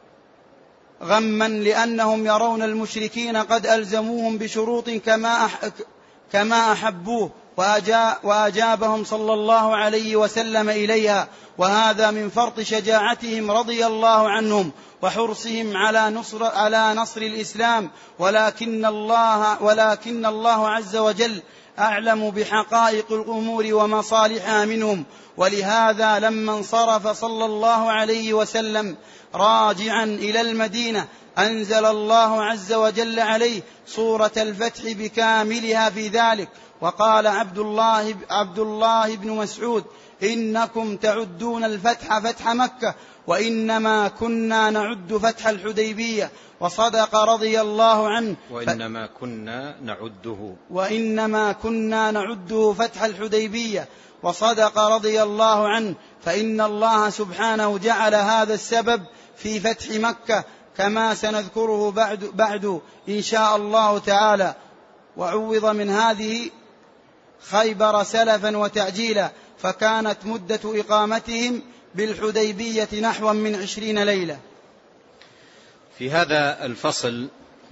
غما لأنهم يرون المشركين قد ألزموهم بشروط كما كما أحبوه، وأجابهم صلى الله عليه وسلم إليها، وهذا من فرط شجاعتهم رضي الله عنهم وحرصهم على نصر, على نصر الإسلام. ولكن الله, ولكن الله عز وجل أعلم بحقائق الأمور ومصالحها منهم. ولهذا لما انصرف صلى الله عليه وسلم راجعا إلى المدينة أنزل الله عز وجل عليه سورة الفتح بكاملها في ذلك. وقال عبد الله, عبد الله بن مسعود إنكم تعدون الفتح فتح مكة وإنما كنا نعد فتح الحديبية. وصدق رضي الله عنه وإنما كنا نعده وإنما كنا نعده فتح الحديبية. وصدق رضي الله عنه، فإن الله سبحانه جعل هذا السبب في فتح مكة كما سنذكره بعد, بعد إن شاء الله تعالى. وعوض من هذه خيبر سلفا وتعجيلا، فكانت مدة إقامتهم بالحديبية نحو من عشرين ليلة. في هذا الفصل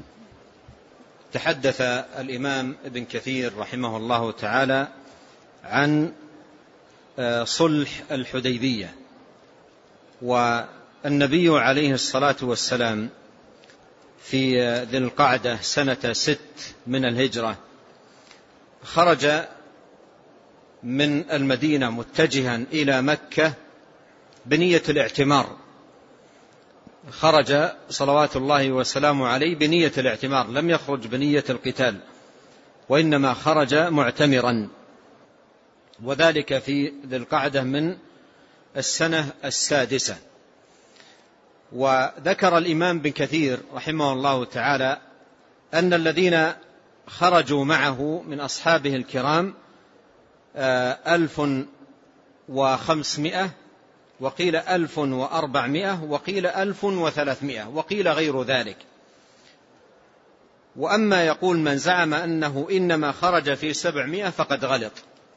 تحدث الإمام ابن كثير رحمه الله تعالى عن صلح الحديبية. والنبي عليه الصلاة والسلام في ذي القعدة سنة ست من الهجرة خرج من المدينة متجها إلى مكة بنية الاعتمار. خرج صلوات الله وسلامه عليه بنية الاعتمار، لم يخرج بنية القتال، وإنما خرج معتمرا، وذلك في ذي القعدة من السنة السادسة. وذكر الإمام بن كثير رحمه الله تعالى أن الذين خرجوا معه من أصحابه الكرام ألف وخمسمائة، وقيل ألف وأربعمائة، وقيل ألف وثلاثمائة، وقيل غير ذلك. وأما يقول من زعم أنه إنما خرج في سبعمائة فقد غلط.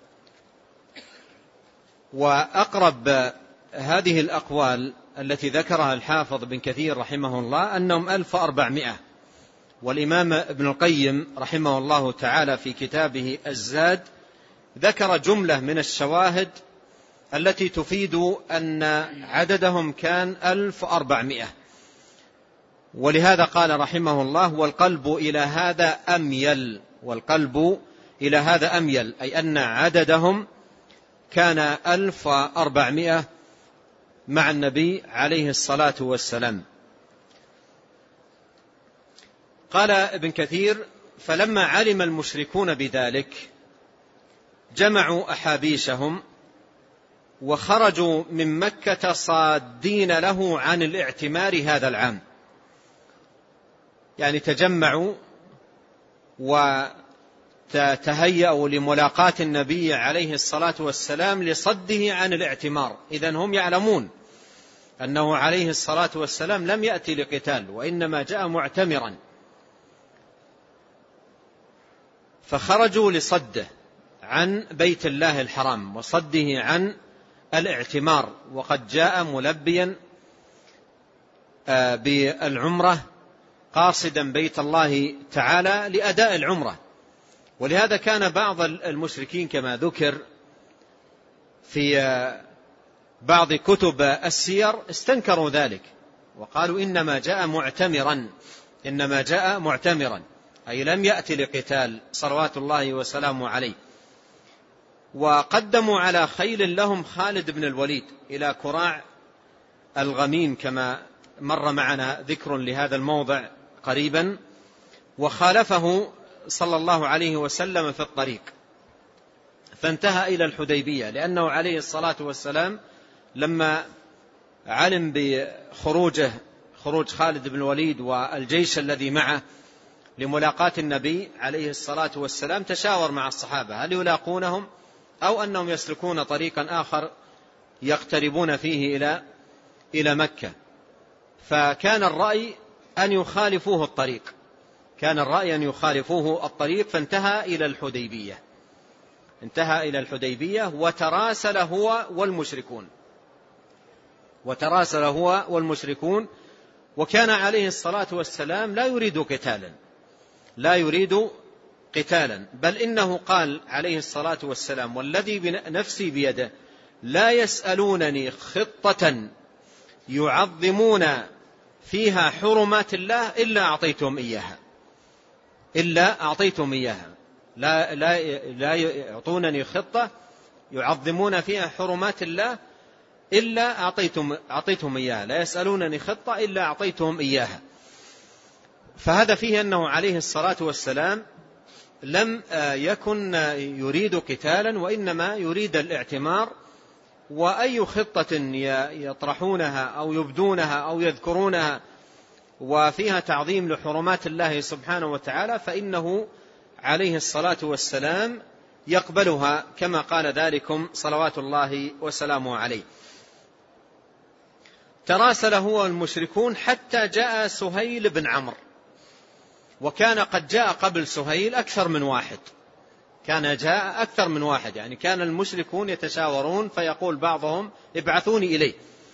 وأقرب هذه الأقوال التي ذكرها الحافظ بن كثير رحمه الله أنهم ألف وأربعمائة، والإمام ابن القيم رحمه الله تعالى في كتابه الزاد ذكر جملة من الشواهد التي تفيد أن عددهم كان ألف وأربعمائة. ولهذا قال رحمه الله والقلب إلى هذا أميل، والقلب إلى هذا أميل، أي أن عددهم كان ألف وأربعمائة مع النبي عليه الصلاة والسلام. قال ابن كثير فلما علم المشركون بذلك جمعوا أحابيشهم وخرجوا من مكة صادين له عن الاعتمار هذا العام، يعني تجمعوا وتهيأوا لملاقاة النبي عليه الصلاة والسلام لصده عن الاعتمار. إذن هم يعلمون أنه عليه الصلاة والسلام لم يأتي لقتال، وإنما جاء معتمرا، فخرجوا لصده عن بيت الله الحرام وصده عن الاعتمار، وقد جاء ملبيا بالعمرة قاصدا بيت الله تعالى لأداء العمرة. ولهذا كان بعض المشركين كما ذكر في بعض كتب السير استنكروا ذلك وقالوا إنما جاء معتمرا، إنما جاء معتمرا أي لم يأتي لقتال صلوات الله وسلامه عليه. وقدموا على خيل لهم خالد بن الوليد إلى كراع الغميم كما مر معنا ذكر لهذا الموضع قريبا، وخالفه صلى الله عليه وسلم في الطريق فانتهى إلى الحديبية، لأنه عليه الصلاة والسلام لما علم بخروجه خروج خالد بن الوليد والجيش الذي معه لملاقاة النبي عليه الصلاة والسلام تشاور مع الصحابة هل يلاقونهم أو أنهم يسلكون طريقا آخر يقتربون فيه إلى إلى مكة. فكان الرأي أن يخالفوه الطريق، كان الرأي أن يخالفوه الطريق فانتهى إلى الحديبية، انتهى إلى الحديبية وتراسل هو والمشركون، وتراسل هو والمشركون وكان عليه الصلاة والسلام لا يريد قتالا، لا يريد قتالا، بل إنه قال عليه الصلاة والسلام والذي بنفسي بيده لا يسألونني خطة يعظمون فيها حرمات الله إلا أعطيتهم إياها، إلا أعطيتهم إياها، لا, لا, لا يعطونني خطة يعظمون فيها حرمات الله إلا أعطيتهم, أعطيتهم إياها، لا يسألونني خطة إلا أعطيتهم إياها. فهذا فيه أنه عليه الصلاة والسلام لم يكن يريد قتالا وإنما يريد الاعتمار، وأي خطة يطرحونها أو يبدونها أو يذكرونها وفيها تعظيم لحرمات الله سبحانه وتعالى فإنه عليه الصلاة والسلام يقبلها كما قال ذلكم صلوات الله وسلامه عليه. تراسل هو المشركون حتى جاء سهيل بن عمرو، وكان قد جاء قبل سهيل أكثر من واحد، كان جاء أكثر من واحد، يعني كان المشركون يتشاورون فيقول بعضهم ابعثوني إليه،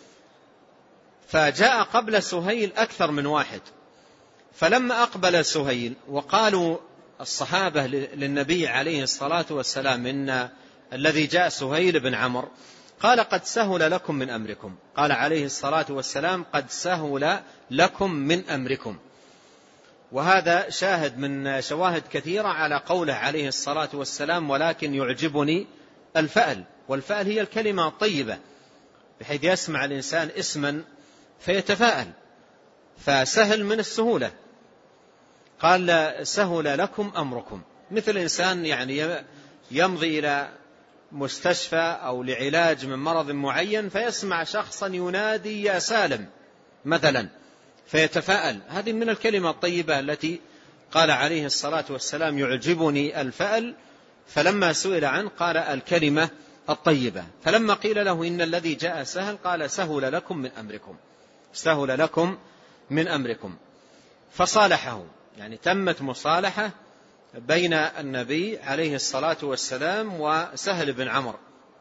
فجاء قبل سهيل أكثر من واحد. فلما أقبل سهيل وقالوا الصحابة للنبي عليه الصلاة والسلام إن الذي جاء سهيل بن عمرو، قال قد سهل لكم من أمركم، قال عليه الصلاة والسلام قد سهل لكم من أمركم، وهذا شاهد من شواهد كثيرة على قوله عليه الصلاة والسلام ولكن يعجبني الفأل. والفأل هي الكلمة الطيبة، بحيث يسمع الإنسان اسما فيتفاءل، فسهل من السهولة. قال سهل لكم أمركم، مثل إنسان يعني يمضي إلى مستشفى أو لعلاج من مرض معين فيسمع شخصا ينادي يا سالم مثلا فيتفاءل. هذه من الكلمة الطيبة التي قال عليه الصلاة والسلام يعجبني الفأل، فلما سئل عنه قال الكلمة الطيبة. فلما قيل له إن الذي جاء سهل قال سهل لكم من أمركم، سهل لكم من أمركم. فصالحه، يعني تمت مصالحة بين النبي عليه الصلاة والسلام وسهل بن عمرو.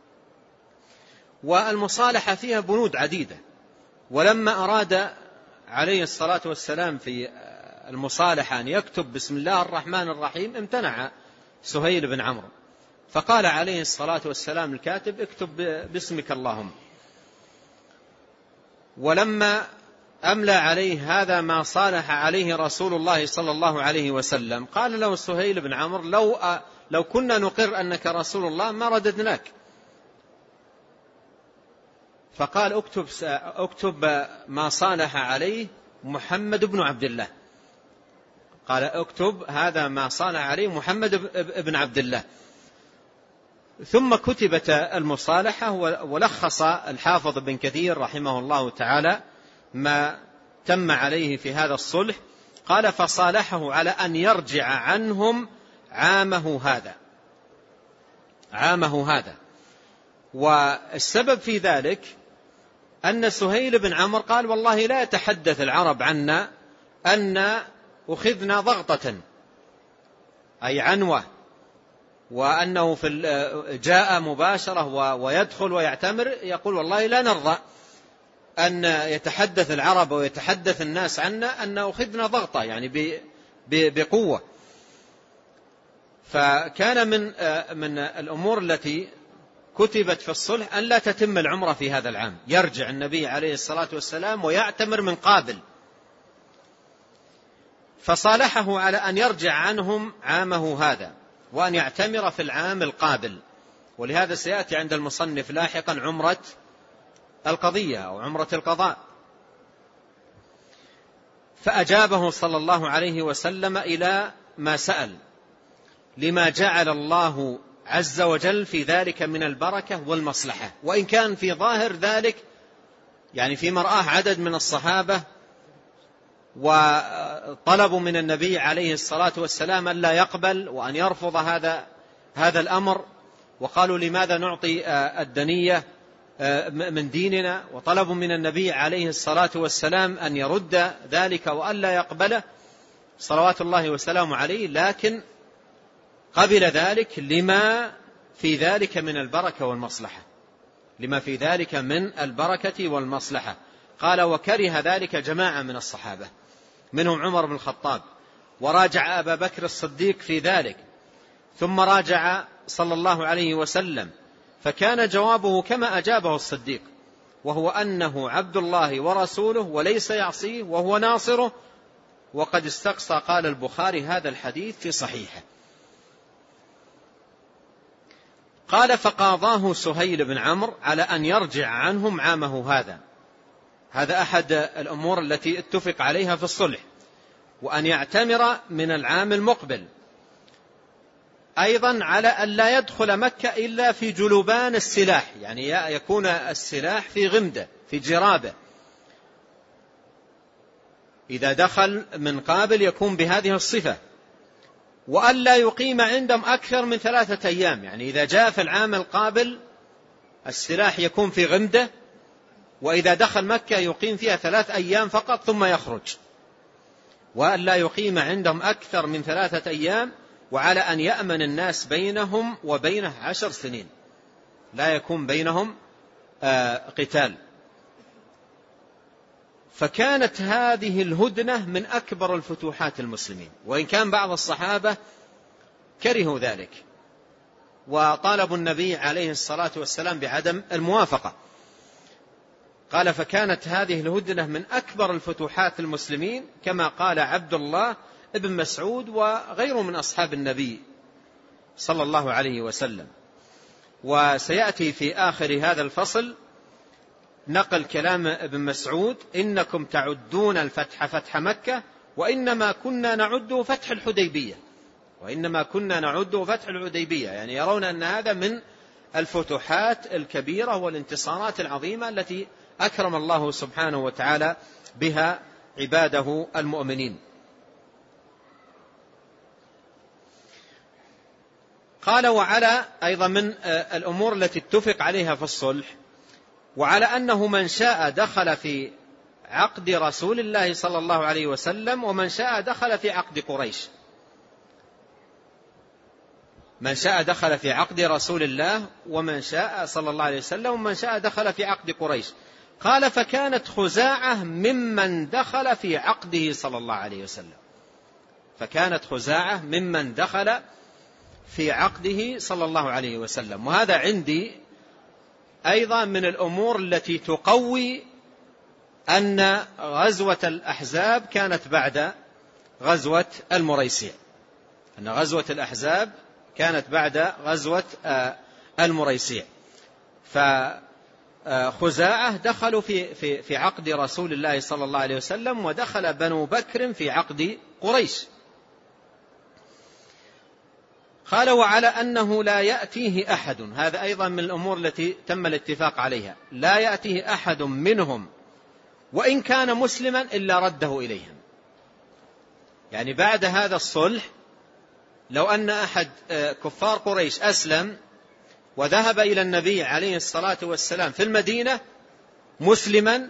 والمصالحة فيها بنود عديدة، ولما أراد عليه الصلاة والسلام في المصالحة أن يكتب بسم الله الرحمن الرحيم امتنع سهيل بن عمرو، فقال عليه الصلاة والسلام الكاتب اكتب باسمك اللهم. ولما أملى عليه هذا ما صالح عليه رسول الله صلى الله عليه وسلم قال له سهيل بن عمرو لو, لو كنا نقر أنك رسول الله ما رددناك. فقال اكتب, اكتب ما صالح عليه محمد بن عبد الله، قال اكتب هذا ما صالح عليه محمد بن عبد الله. ثم كتبت المصالحة، ولخص الحافظ بن كثير رحمه الله تعالى ما تم عليه في هذا الصلح. قال فصالحه على أن يرجع عنهم عامه هذا، عامه هذا. والسبب في ذلك أن سهيل بن عمرو قال والله لا يتحدث العرب عنا أن أخذنا ضغطة أي عنوة، وأنه في جاء مباشرة ويدخل ويعتمر، يقول والله لا نرضى أن يتحدث العرب ويتحدث الناس عنا أن أخذنا ضغطة يعني بقوة. فكان من من الأمور التي كتبت في الصلح أن لا تتم العمرة في هذا العام، يرجع النبي عليه الصلاة والسلام ويعتمر من قابل. فصالحه على أن يرجع عنهم عامه هذا وأن يعتمر في العام القابل. ولهذا سيأتي عند المصنف لاحقا عمرة القضية أو عمرة القضاء. فأجابه صلى الله عليه وسلم إلى ما سأل، لما جعل الله عز وجل في ذلك من البركة والمصلحة. وإن كان في ظاهر ذلك يعني في مرآه عدد من الصحابة وطلبوا من النبي عليه الصلاة والسلام أن لا يقبل وأن يرفض هذا هذا الأمر، وقالوا لماذا نعطي الدنية من ديننا، وطلبوا من النبي عليه الصلاة والسلام أن يرد ذلك وأن لا يقبله صلوات الله وسلامه عليه، لكن قبل ذلك لما في ذلك من البركة والمصلحة، لما في ذلك من البركة والمصلحة. قال وكره ذلك جماعة من الصحابة منهم عمر بن الخطاب، وراجع أبا بكر الصديق في ذلك، ثم راجع صلى الله عليه وسلم، فكان جوابه كما أجابه الصديق، وهو أنه عبد الله ورسوله وليس يعصيه وهو ناصره، وقد استقصى قال البخاري هذا الحديث في صحيحه. قال فقاضاه سهيل بن عمرو على أن يرجع عنهم عامه هذا، هذا أحد الأمور التي اتفق عليها في الصلح، وأن يعتمر من العام المقبل، أيضا على أن لا يدخل مكة إلا في جلبان السلاح، يعني يكون السلاح في غمده في جرابه، إذا دخل من قابل يكون بهذه الصفة، وأن لا يقيم عندهم أكثر من ثلاثة أيام، يعني إذا جاء في العام القابل السلاح يكون في غمده، وإذا دخل مكة يقيم فيها ثلاث أيام فقط ثم يخرج، وأن لا يقيم عندهم أكثر من ثلاثة أيام، وعلى أن يأمن الناس بينهم وبينه عشر سنين، لا يكون بينهم آه قتال. فكانت هذه الهدنة من أكبر الفتوحات المسلمين، وإن كان بعض الصحابة كرهوا ذلك وطالبوا النبي عليه الصلاة والسلام بعدم الموافقة. قال فكانت هذه الهدنة من أكبر الفتوحات المسلمين، كما قال عبد الله ابن مسعود وغيره من أصحاب النبي صلى الله عليه وسلم. وسيأتي في آخر هذا الفصل نقل كلام ابن مسعود: إنكم تعدون الفتح فتح مكة وإنما كنا نعده فتح الحديبية، وإنما كنا نعده فتح الحديبية، يعني يرون أن هذا من الفتوحات الكبيرة والانتصارات العظيمة التي أكرم الله سبحانه وتعالى بها عباده المؤمنين. قال: وعلى أيضا من الأمور التي اتفق عليها في الصلح، وعلى أنه من شاء دخل في عقد رسول الله صلى الله عليه وسلم ومن شاء دخل في عقد قريش. من شاء دخل في عقد رسول الله ومن شاء صلى الله عليه وسلم ومن شاء دخل في عقد قريش. قال: فكانت خزاعة ممن دخل في عقده صلى الله عليه وسلم. فكانت خزاعة ممن دخل في عقده صلى الله عليه وسلم. وهذا عندي أيضا من الأمور التي تقوي أن غزوة الأحزاب كانت بعد غزوة المريسيع، أن غزوة الأحزاب كانت بعد غزوة المريسيع. فخزاعة دخلوا في في في عقد رسول الله صلى الله عليه وسلم، ودخل بنو بكر في عقد قريش. قال: وعلى أنه لا يأتيه أحد، هذا أيضا من الأمور التي تم الاتفاق عليها، لا يأتيه أحد منهم وإن كان مسلما إلا رده إليهم. يعني بعد هذا الصلح لو أن أحد كفار قريش أسلم وذهب إلى النبي عليه الصلاة والسلام في المدينة مسلما،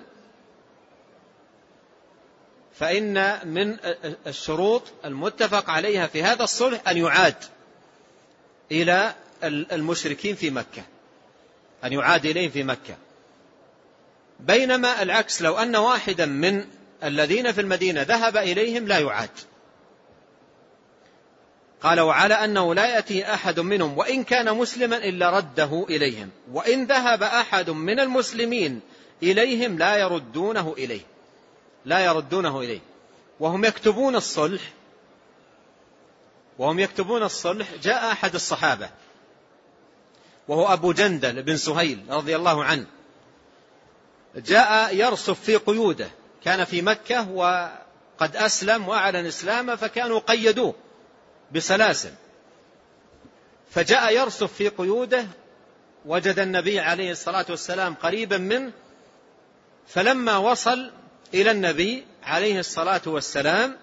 فإن من الشروط المتفق عليها في هذا الصلح أن يعاد إلى المشركين في مكة، أن يعاد إليهم في مكة. بينما العكس، لو أن واحدا من الذين في المدينة ذهب إليهم لا يعاد. قال: وعلى أنه لا يأتي أحد منهم وإن كان مسلما إلا رده إليهم، وإن ذهب أحد من المسلمين إليهم لا يردونه إليه، لا يردونه إليه. وهم يكتبون الصلح وهم يكتبون الصلح جاء أحد الصحابة وهو أبو جندل بن سهيل رضي الله عنه، جاء يرصف في قيوده، كان في مكة وقد أسلم وأعلن إسلامه، فكانوا قيدوه بسلاسل، فجاء يرصف في قيوده، وجد النبي عليه الصلاة والسلام قريبا منه، فلما وصل إلى النبي عليه الصلاة والسلام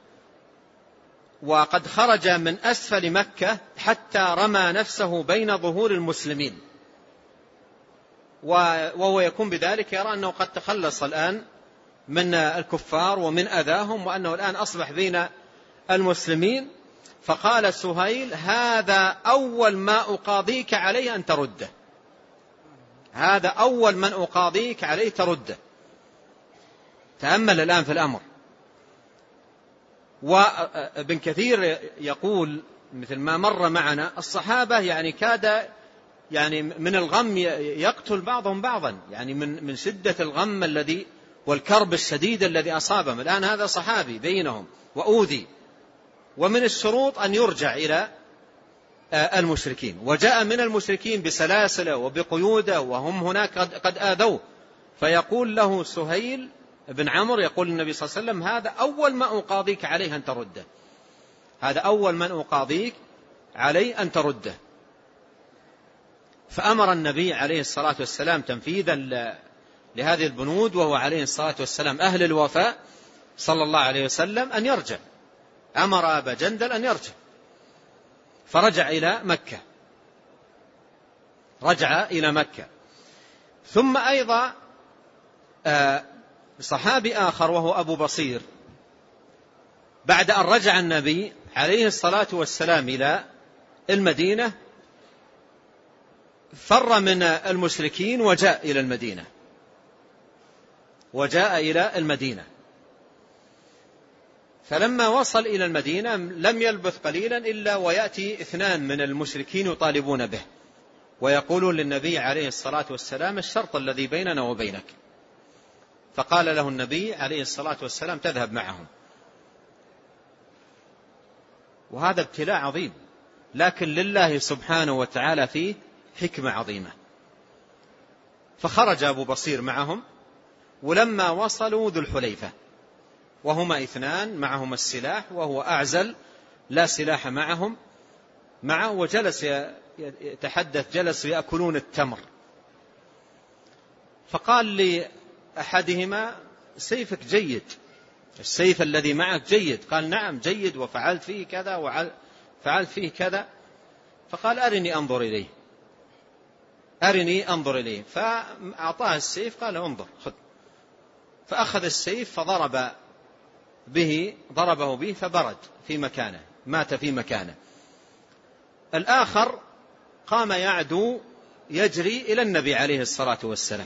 وقد خرج من أسفل مكة حتى رمى نفسه بين ظهور المسلمين، وهو يكون بذلك يرى أنه قد تخلص الآن من الكفار ومن أذاهم، وأنه الآن أصبح بين المسلمين. فقال سهيل: هذا أول ما أقاضيك عليه أن ترده، هذا أول من أقاضيك عليه ترده. تأمل الآن في الأمر. وابن كثير يقول مثل ما مر معنا، الصحابة يعني كاد يعني من الغم يقتل بعضهم بعضا، يعني من من شدة الغم الذي والكرب الشديد الذي أصابهم. الآن هذا صحابي بينهم وأوذي، ومن الشروط أن يرجع إلى المشركين، وجاء من المشركين بسلاسل وبقيوده وهم هناك قد آذوه، فيقول له سهيل بن عمرو، يقول النبي صلى الله عليه وسلم: هذا أول ما أقاضيك عليه أن ترده، هذا أول من أقاضيك عليه أن ترده. فأمر النبي عليه الصلاة والسلام تنفيذا لهذه البنود، وهو عليه الصلاة والسلام أهل الوفاء صلى الله عليه وسلم، أن يرجع. أمر أبا جندل أن يرجع، فرجع إلى مكة، رجع إلى مكة. ثم أيضا صحابي آخر وهو أبو بصير، بعد أن رجع النبي عليه الصلاة والسلام إلى المدينة فر من المشركين وجاء إلى المدينة وجاء إلى المدينة فلما وصل إلى المدينة لم يلبث قليلا إلا ويأتي اثنان من المشركين يطالبون به، ويقولون للنبي عليه الصلاة والسلام: الشرط الذي بيننا وبينك. فقال له النبي عليه الصلاة والسلام: تذهب معهم. وهذا ابتلاء عظيم، لكن لله سبحانه وتعالى فيه حكمة عظيمة. فخرج أبو بصير معهم، ولما وصلوا ذو الحليفة وهما اثنان معهما السلاح وهو أعزل لا سلاح معهم معه، وجلس يتحدث، جلس يأكلون التمر. فقال لأحدهما: سيفك جيد، السيف الذي معك جيد. قال: نعم جيد، وفعلت فيه كذا وفعلت فيه كذا. فقال: أرني أنظر إليه، أرني أنظر إليه. فأعطاه السيف، قال: انظر خذ. فأخذ السيف فضرب به ضربه به فبرد في مكانه، مات في مكانه. الآخر قام يعدو يجري إلى النبي عليه الصلاة والسلام،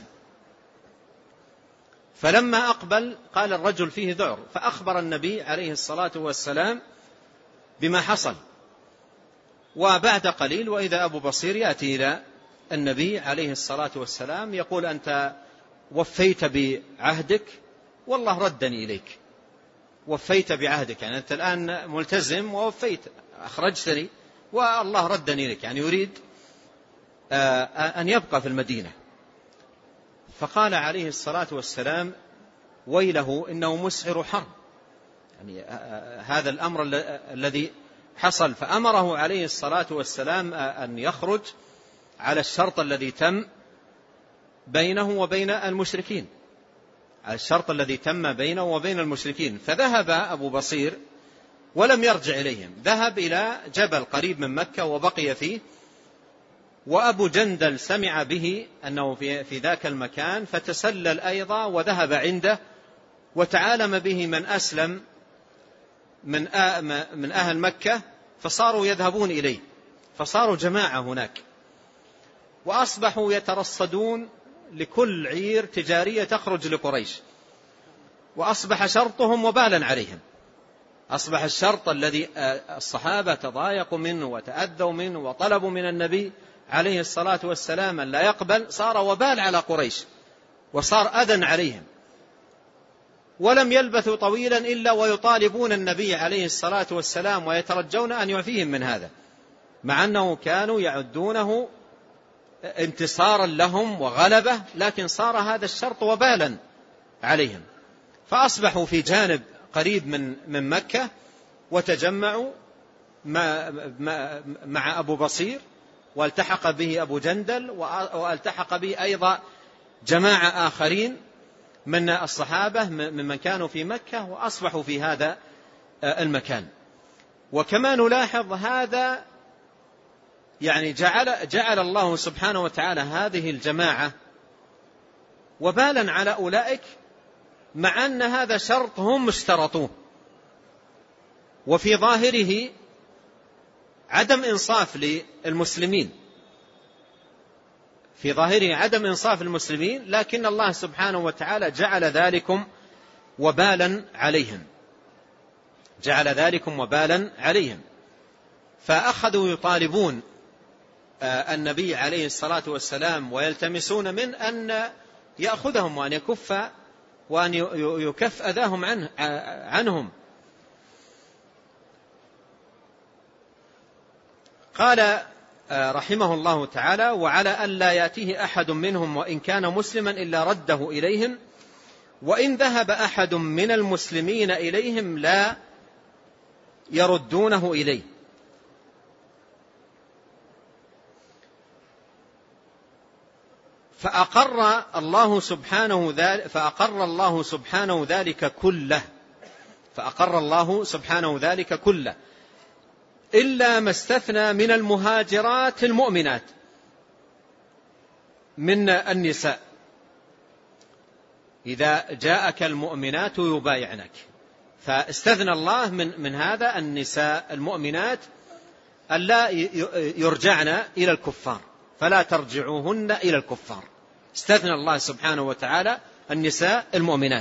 فلما أقبل قال: الرجل فيه ذعر، فأخبر النبي عليه الصلاة والسلام بما حصل. وبعد قليل وإذا أبو بصير يأتي إلى النبي عليه الصلاة والسلام يقول: أنت وفيت بعهدك والله ردني إليك. وفيت بعهدك يعني أنت الآن ملتزم ووفيت، أخرجتني والله ردني إليك، يعني يريد أن يبقى في المدينة. فقال عليه الصلاة والسلام: ويله إنه مسعر حرب، يعني هذا الأمر الذي حصل. فأمره عليه الصلاة والسلام أن يخرج على الشرط الذي تم بينه وبين المشركين، على الشرط الذي تم بينه وبين المشركين. فذهب أبو بصير ولم يرجع إليهم، ذهب إلى جبل قريب من مكة وبقي فيه. وأبو جندل سمع به أنه في, في ذاك المكان، فتسلل أيضا وذهب عنده، وتعالم به من أسلم من من أهل مكة، فصاروا يذهبون إليه، فصاروا جماعة هناك، وأصبحوا يترصدون لكل عير تجارية تخرج لقريش، وأصبح شرطهم وبالا عليهم. أصبح الشرط الذي الصحابة تضايقوا منه وتأذوا منه وطلبوا من النبي عليه الصلاة والسلام أن لا يقبل، صار وبال على قريش وصار أذى عليهم. ولم يلبثوا طويلا إلا ويطالبون النبي عليه الصلاة والسلام ويترجون أن يعفيهم من هذا، مع أنه كانوا يعدونه انتصارا لهم وغلبة، لكن صار هذا الشرط وبالا عليهم. فأصبحوا في جانب قريب من من مكة، وتجمعوا مع أبو بصير، والتحق به أبو جندل، والتحق به أيضا جماعة آخرين من الصحابة ممن كانوا في مكة، وأصبحوا في هذا المكان. وكما نلاحظ هذا يعني جعل, جعل الله سبحانه وتعالى هذه الجماعة وبالا على أولئك، مع أن هذا شرط هم اشترطوه، وفي ظاهره عدم إنصاف للمسلمين، في ظاهره عدم إنصاف المسلمين، لكن الله سبحانه وتعالى جعل ذلكم وبالا عليهم، جعل ذلكم وبالا عليهم. فأخذوا يطالبون النبي عليه الصلاة والسلام ويلتمسون من أن يأخذهم وأن يكف وأن يكف أذاهم عنه عنهم. قال رحمه الله تعالى: وعلى أن لا يأتيه أحد منهم وإن كان مسلما إلا رده إليهم، وإن ذهب أحد من المسلمين إليهم لا يردونه إليه. فأقر الله سبحانه ذلك فأقر الله سبحانه ذلك كله فأقر الله سبحانه ذلك كله إلا ما استثنى من المهاجرات المؤمنات من النساء. إذا جاءك المؤمنات يبايعنك، فاستثنى الله من من هذا النساء المؤمنات ألا يرجعن إلى الكفار، فلا ترجعوهن إلى الكفار. استثنى الله سبحانه وتعالى النساء المؤمنات.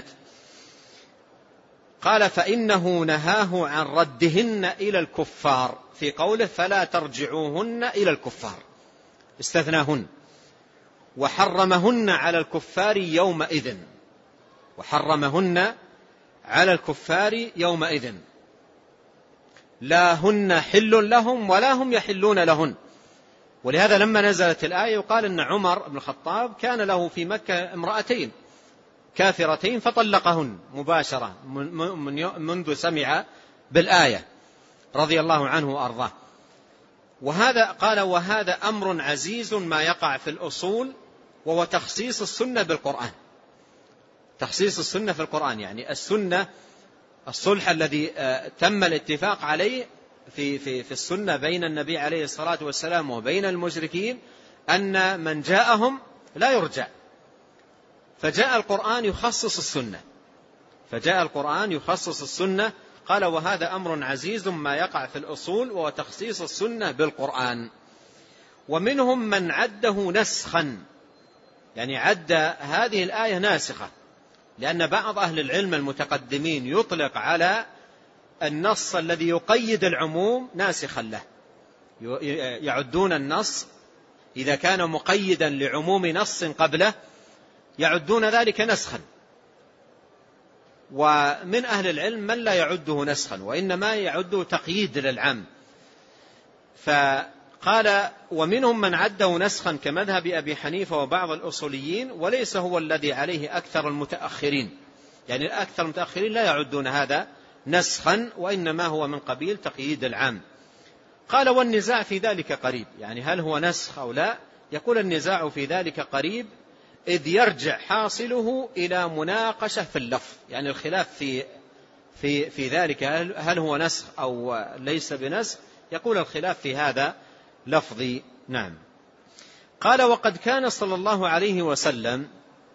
قال: فإنه نهاه عن ردهن إلى الكفار في قوله: فلا ترجعوهن إلى الكفار، استثناهن، وحرمهن على الكفار يومئذ، وحرمهن على الكفار يومئذ. لا هن حل لهم ولا هم يحلون لهن. ولهذا لما نزلت الآية يقال أن عمر بن الخطاب كان له في مكة امرأتين كافرتين فطلقهن مباشرة منذ سمع بالآية رضي الله عنه وأرضاه. وهذا قال وهذا أمر عزيز ما يقع في الأصول، وهو تخصيص السنة بالقرآن. تخصيص السنة في القرآن يعني السنة الصلح الذي تم الاتفاق عليه في في في السنة بين النبي عليه الصلاة والسلام وبين المشركين أن من جاءهم لا يرجع، فجاء القرآن يخصص السنة فجاء القرآن يخصص السنة قال وهذا أمر عزيز ما يقع في الأصول، وهو تخصيص السنة بالقرآن. ومنهم من عده نسخا، يعني عد هذه الآية ناسخة، لأن بعض أهل العلم المتقدمين يطلق على النص الذي يقيد العموم ناسخا له، يعدون النص إذا كان مقيدا لعموم نص قبله يعدون ذلك نسخا. ومن أهل العلم من لا يعده نسخا وإنما يعده تقييد للعام. فقال ومنهم من عده نسخا كمذهب أبي حنيفة وبعض الأصوليين، وليس هو الذي عليه أكثر المتأخرين، يعني الأكثر المتأخرين لا يعدون هذا نسخا وإنما هو من قبيل تقييد العام. قال والنزاع في ذلك قريب، يعني هل هو نسخ أو لا؟ يقول النزاع في ذلك قريب، إذ يرجع حاصله إلى مناقشة في اللفظ، يعني الخلاف في في في ذلك هل هو نسخ أو ليس بنسخ، يقول الخلاف في هذا لفظي. نعم. قال وقد كان صلى الله عليه وسلم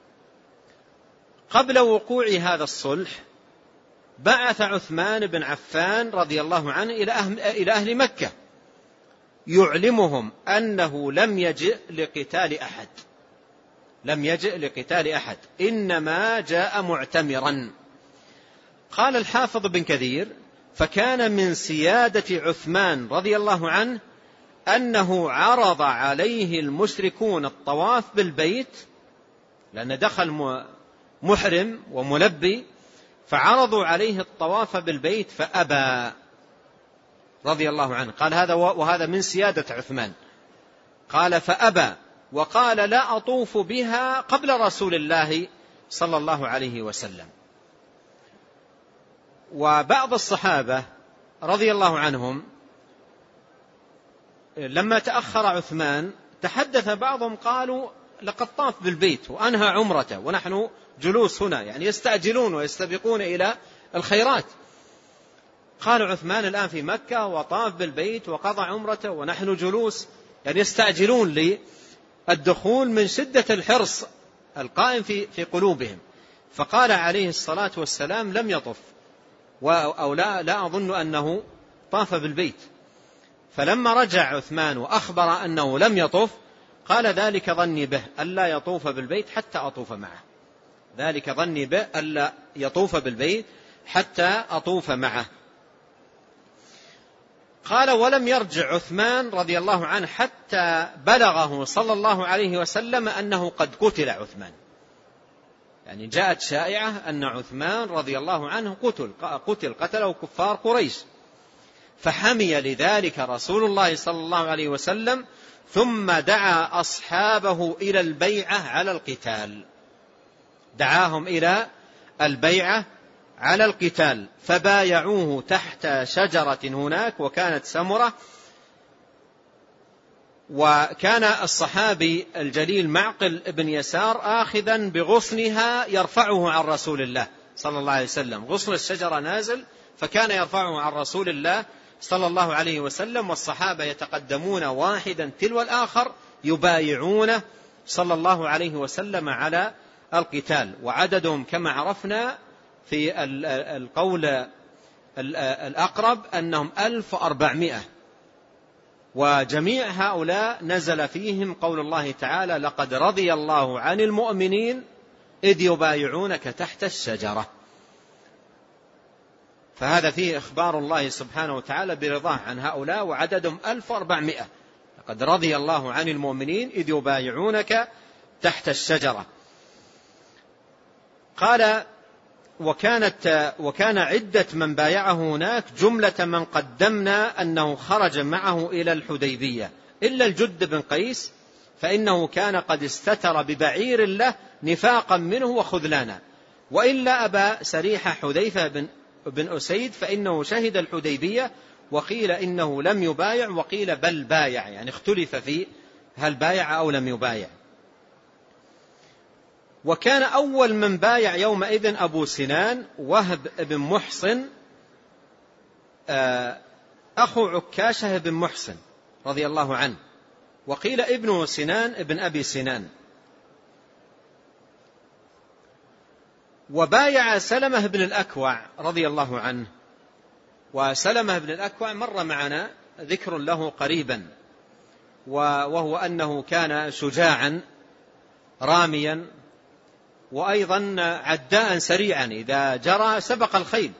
قبل وقوع هذا الصلح بعث عثمان بن عفان رضي الله عنه إلى أهل, إلى أهل مكة يعلمهم أنه لم يجئ لقتال أحد لم يجئ لقتال أحد إنما جاء معتمرا. قال الحافظ بن كثير فكان من سيادة عثمان رضي الله عنه أنه عرض عليه المشركون الطواف بالبيت، لأن دخل محرم وملبي، فعرضوا عليه الطواف بالبيت فأبى رضي الله عنه. قال هذا وهذا من سيادة عثمان. قال فأبى وقال لا أطوف بها قبل رسول الله صلى الله عليه وسلم. وبعض الصحابة رضي الله عنهم لما تأخر عثمان تحدث بعضهم قالوا لقد طاف بالبيت وأنهى عمرته ونحن جلوس هنا، يعني يستعجلون ويستبقون إلى الخيرات. قال عثمان الآن في مكة وطاف بالبيت وقضى عمرته ونحن جلوس، يعني يستعجلون للدخول من شدة الحرص القائم في في قلوبهم. فقال عليه الصلاة والسلام لم يطف، أو لا, لا أظن أنه طاف بالبيت. فلما رجع عثمان وأخبر أنه لم يطف قال ذلك ظني به ألا يطوف بالبيت حتى أطوف معه ذلك ظني به ألا يطوف بالبيت حتى أطوف معه. قال ولم يرجع عثمان رضي الله عنه حتى بلغه صلى الله عليه وسلم أنه قد قتل عثمان، يعني جاءت شائعة أن عثمان رضي الله عنه قتل قتل قتله كفار قريش، فحمي لذلك رسول الله صلى الله عليه وسلم ثم دعا أصحابه إلى البيعة على القتال دعاهم إلى البيعة على القتال فبايعوه تحت شجرة هناك وكانت سمرة. وكان الصحابي الجليل معقل بن يسار آخذا بغصنها يرفعه عن رسول الله صلى الله عليه وسلم، غصن الشجرة نازل فكان يرفعه عن رسول الله صلى الله عليه وسلم، والصحابة يتقدمون واحدا تلو الآخر يبايعونه صلى الله عليه وسلم على القتال. وعددهم كما عرفنا في القول الأقرب أنهم ألف وأربعمائة، وجميع هؤلاء نزل فيهم قول الله تعالى لقد رضي الله عن المؤمنين إذ يبايعونك تحت الشجرة. فهذا فيه إخبار الله سبحانه وتعالى برضاه عن هؤلاء وعددهم ألف وأربعمائة. لقد رضي الله عن المؤمنين إذ يبايعونك تحت الشجرة. قال وكانت وكان عدة من بايعه هناك جملة من قدمنا أنه خرج معه إلى الحديبية إلا الجد بن قيس، فإنه كان قد استتر ببعير له نفاقا منه وخذلانا، وإلا أبا سريح حذيفة بن, بن أسيد فإنه شهد الحديبية، وقيل إنه لم يبايع وقيل بل بايع، يعني اختلف في هل بايع أو لم يبايع. وكان أول من بايع يومئذ أبو سنان وهب بن محصن أخو عكاشة بن محصن رضي الله عنه، وقيل ابن سنان ابن أبي سنان. وبايع سلمة بن الأكوع رضي الله عنه، وسلمة بن الأكوع مر معنا ذكر له قريبا، وهو أنه كان شجاعا راميا، وأيضا عداء سريعا إذا جرى سبق الخيل.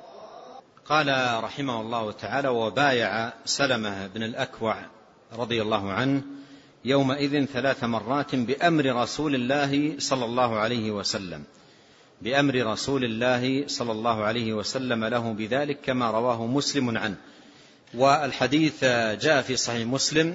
قال رحمه الله تعالى: وبايع سلمة بن الأكوع رضي الله عنه يومئذ ثلاث مرات بأمر رسول الله صلى الله عليه وسلم بأمر رسول الله صلى الله عليه وسلم له بذلك، كما رواه مسلم عنه. والحديث جاء في صحيح مسلم،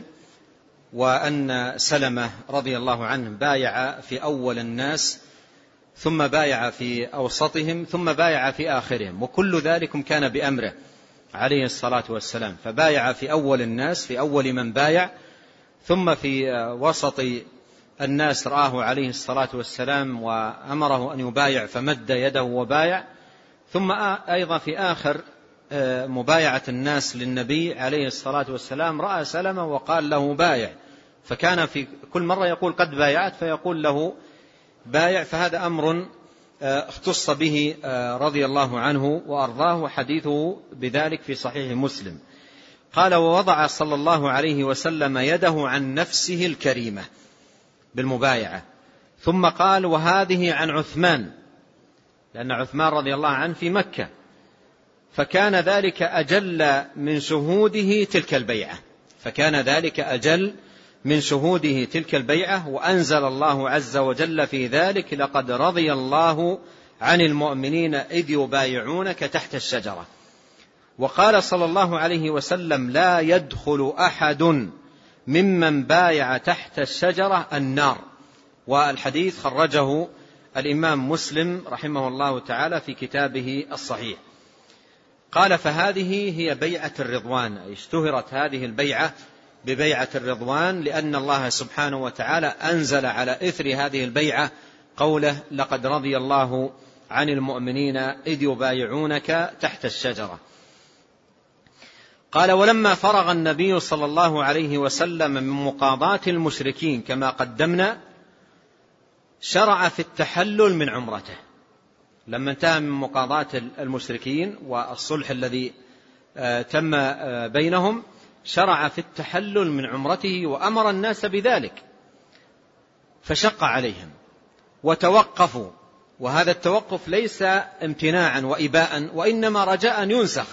وأن سلمة رضي الله عنه بايع في أول الناس، ثم بايع في أوسطهم، ثم بايع في آخرهم، وكل ذلك كان بأمره عليه الصلاة والسلام. فبايع في أول الناس، في أول من بايع، ثم في وسط الناس رآه عليه الصلاة والسلام وأمره أن يبايع فمد يده وبايع، ثم أيضا في آخر مبايعة الناس للنبي عليه الصلاة والسلام رأى سلمة وقال له بايع، فكان في كل مرة يقول قد بايعت فيقول له بايع. فهذا أمر اختص به رضي الله عنه وأرضاه، وحديثه بذلك في صحيح مسلم. قال: ووضع صلى الله عليه وسلم يده عن نفسه الكريمة بالمبايعة، ثم قال: وهذه عن عثمان، لأن عثمان رضي الله عنه في مكة، فكان ذلك أجل من شهوده تلك البيعة فكان ذلك أجل من شهوده تلك البيعة وأنزل الله عز وجل في ذلك: لقد رضي الله عن المؤمنين إذ يبايعونك تحت الشجرة. وقال صلى الله عليه وسلم: لا يدخل أحد ممن بايع تحت الشجرة النار. والحديث خرجه الإمام مسلم رحمه الله تعالى في كتابه الصحيح. قال: فهذه هي بيعة الرضوان، اشتهرت هذه البيعة ببيعة الرضوان، لأن الله سبحانه وتعالى أنزل على إثر هذه البيعة قوله: لقد رضي الله عن المؤمنين إذ يبايعونك تحت الشجرة. قال: ولما فرغ النبي صلى الله عليه وسلم من مقاضاة المشركين كما قدمنا، شرع في التحلل من عمرته. لما انتهى من مقاضاة المشركين والصلح الذي تم بينهم، شرع في التحلل من عمرته وأمر الناس بذلك، فشق عليهم وتوقفوا. وهذا التوقف ليس امتناعا وإباء، وإنما رجاء أن ينسخ،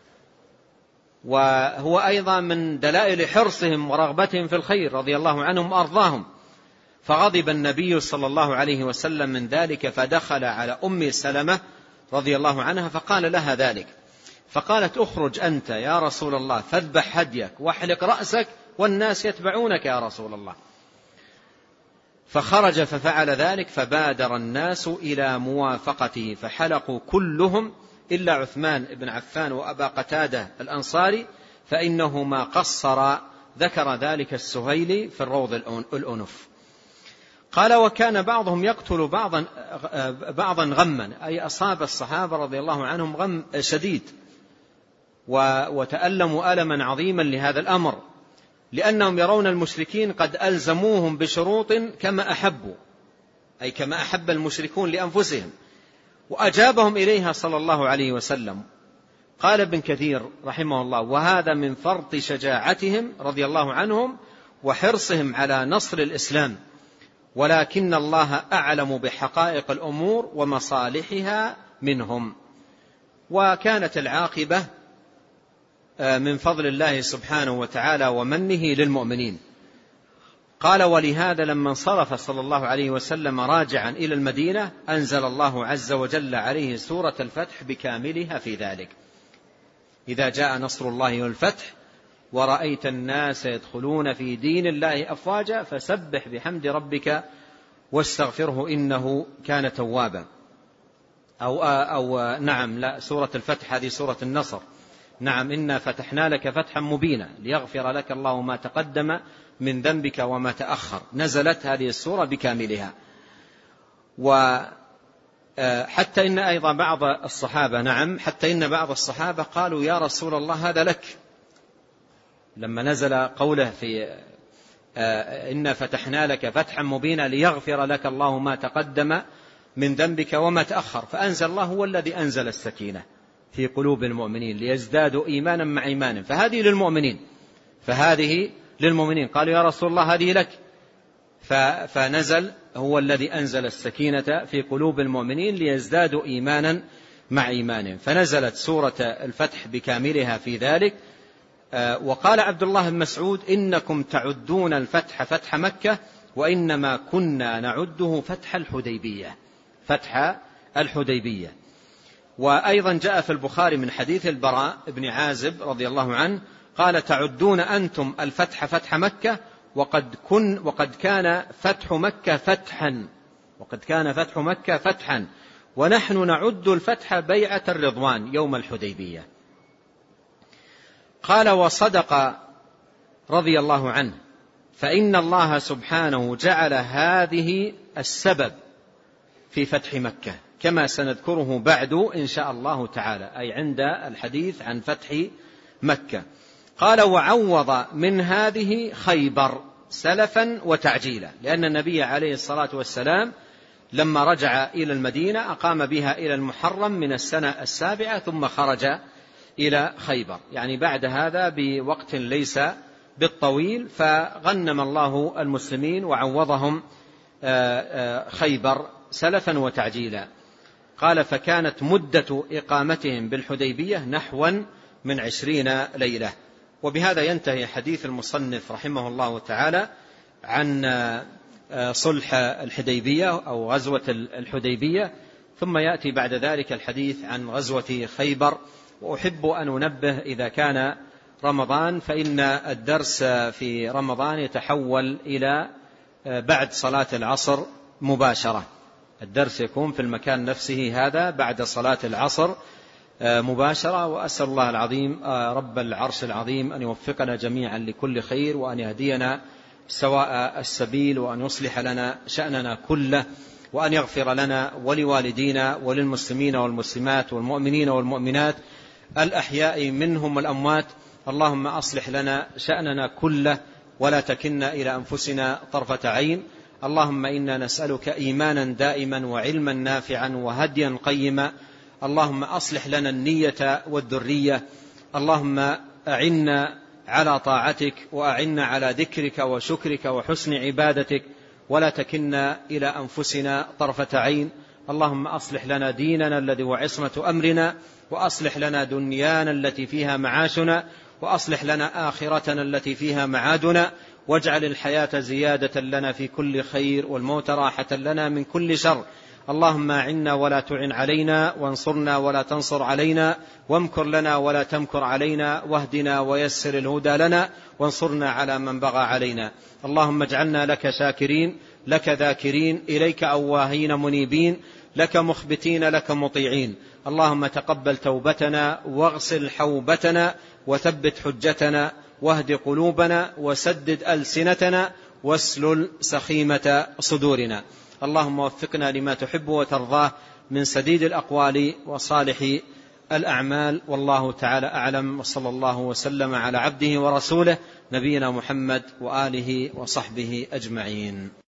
وهو أيضا من دلائل حرصهم ورغبتهم في الخير رضي الله عنهم وأرضاهم. فغضب النبي صلى الله عليه وسلم من ذلك، فدخل على أم سلمة رضي الله عنها فقال لها ذلك، فقالت: اخرج أنت يا رسول الله فاذبح هديك واحلق رأسك والناس يتبعونك يا رسول الله. فخرج ففعل ذلك، فبادر الناس إلى موافقته، فحلقوا كلهم إلا عثمان بن عفان وأبا قتادة الأنصاري، فإنه ما قصر. ذكر ذلك السهيلي في الروض الأنف. قال: وكان بعضهم يقتل بعضا بعضا غما، أي أصاب الصحابة رضي الله عنهم غم شديد، وتألموا ألما عظيما لهذا الأمر، لأنهم يرون المشركين قد ألزموهم بشروط كما أحبوا، أي كما أحب المشركون لأنفسهم، وأجابهم إليها صلى الله عليه وسلم. قال ابن كثير رحمه الله: وهذا من فرط شجاعتهم رضي الله عنهم وحرصهم على نصر الإسلام، ولكن الله أعلم بحقائق الأمور ومصالحها منهم. وكانت العاقبة من فضل الله سبحانه وتعالى ومنه للمؤمنين. قال: ولهذا لما انصرف صلى الله عليه وسلم راجعا إلى المدينة أنزل الله عز وجل عليه سورة الفتح بكاملها في ذلك: إذا جاء نصر الله والفتح ورأيت الناس يدخلون في دين الله أفواجا فسبح بحمد ربك واستغفره إنه كان توابا. أو, أو نعم لا سورة الفتح هذه سورة النصر. نعم إنا فتحنا لك فتحا مبينا ليغفر لك الله ما تقدم من ذنبك وما تأخر. نزلت هذه السورة بكاملها. وحتى إن أيضا بعض الصحابة نعم حتى إن بعض الصحابة قالوا: يا رسول الله هذا لك، لما نزل قوله في إنا فتحنا لك فتحا مبينا ليغفر لك الله ما تقدم من ذنبك وما تأخر، فأنزل الله هو الذي أنزل السكينة في قلوب المؤمنين ليزدادوا إيمانا مع إيمانهم. فهذه للمؤمنين فهذه للمؤمنين قالوا: يا رسول الله هذه لك، فنزل هو الذي أنزل السكينة في قلوب المؤمنين ليزدادوا إيمانا مع إيمانهم. فنزلت سورة الفتح بكاملها في ذلك. وقال عبد الله بن مسعود: إنكم تعدون الفتح فتح مكة وإنما كنا نعده فتح الحديبية فتح الحديبية. وأيضا جاء في البخاري من حديث البراء بن عازب رضي الله عنه قال: تعدون أنتم الفتح فتح مكة وقد, كن وقد كان فتح مكة فتحا وقد كان فتح مكة فتحا ونحن نعد الفتح بيعة الرضوان يوم الحديبية. قال: وصدق رضي الله عنه، فإن الله سبحانه جعل هذه السبب في فتح مكة كما سنذكره بعد إن شاء الله تعالى، أي عند الحديث عن فتح مكة. قال: وعوض من هذه خيبر سلفا وتعجيلا، لأن النبي عليه الصلاة والسلام لما رجع إلى المدينة أقام بها إلى المحرم من السنة السابعة ثم خرج إلى خيبر، يعني بعد هذا بوقت ليس بالطويل، فغنم الله المسلمين وعوضهم خيبر سلفا وتعجيلا. قال: فكانت مدة إقامتهم بالحديبية نحوا من عشرين ليلة. وبهذا ينتهي حديث المصنف رحمه الله تعالى عن صلح الحديبية أو غزوة الحديبية، ثم يأتي بعد ذلك الحديث عن غزوة خيبر. وأحب أن أنبه إذا كان رمضان فإن الدرس في رمضان يتحول إلى بعد صلاة العصر مباشرة، الدرس يكون في المكان نفسه هذا بعد صلاة العصر مباشرة. وأسأل الله العظيم رب العرش العظيم أن يوفقنا جميعا لكل خير وأن يهدينا سواء السبيل وأن يصلح لنا شأننا كله وأن يغفر لنا ولوالدينا وللمسلمين والمسلمات والمؤمنين والمؤمنات الأحياء منهم والأموات. اللهم أصلح لنا شأننا كله ولا تكلنا إلى أنفسنا طرفة عين. اللهم إنا نسألك إيمانا دائما وعلما نافعا وهديا قيما. اللهم أصلح لنا النية والذرية. اللهم أعنا على طاعتك وأعنا على ذكرك وشكرك وحسن عبادتك ولا تكلنا إلى أنفسنا طرفة عين. اللهم أصلح لنا ديننا الذي هو عصمة أمرنا، وأصلح لنا دنيانا التي فيها معاشنا، وأصلح لنا آخرتنا التي فيها معادنا، واجعل الحياة زيادة لنا في كل خير والموت راحة لنا من كل شر. اللهم أعنا ولا تعن علينا، وانصرنا ولا تنصر علينا، وامكر لنا ولا تمكر علينا، واهدنا ويسر الهدى لنا، وانصرنا على من بغى علينا. اللهم اجعلنا لك شاكرين، لك ذاكرين، إليك أواهين منيبين، لك مخبتين، لك مطيعين. اللهم تقبل توبتنا واغسل حوبتنا وثبت حجتنا واهد قلوبنا وسدد ألسنتنا واسلل سخيمة صدورنا. اللهم وفقنا لما تحب وترضاه من سديد الأقوال وصالح الأعمال. والله تعالى أعلم، وصلى الله وسلم على عبده ورسوله نبينا محمد وآله وصحبه أجمعين.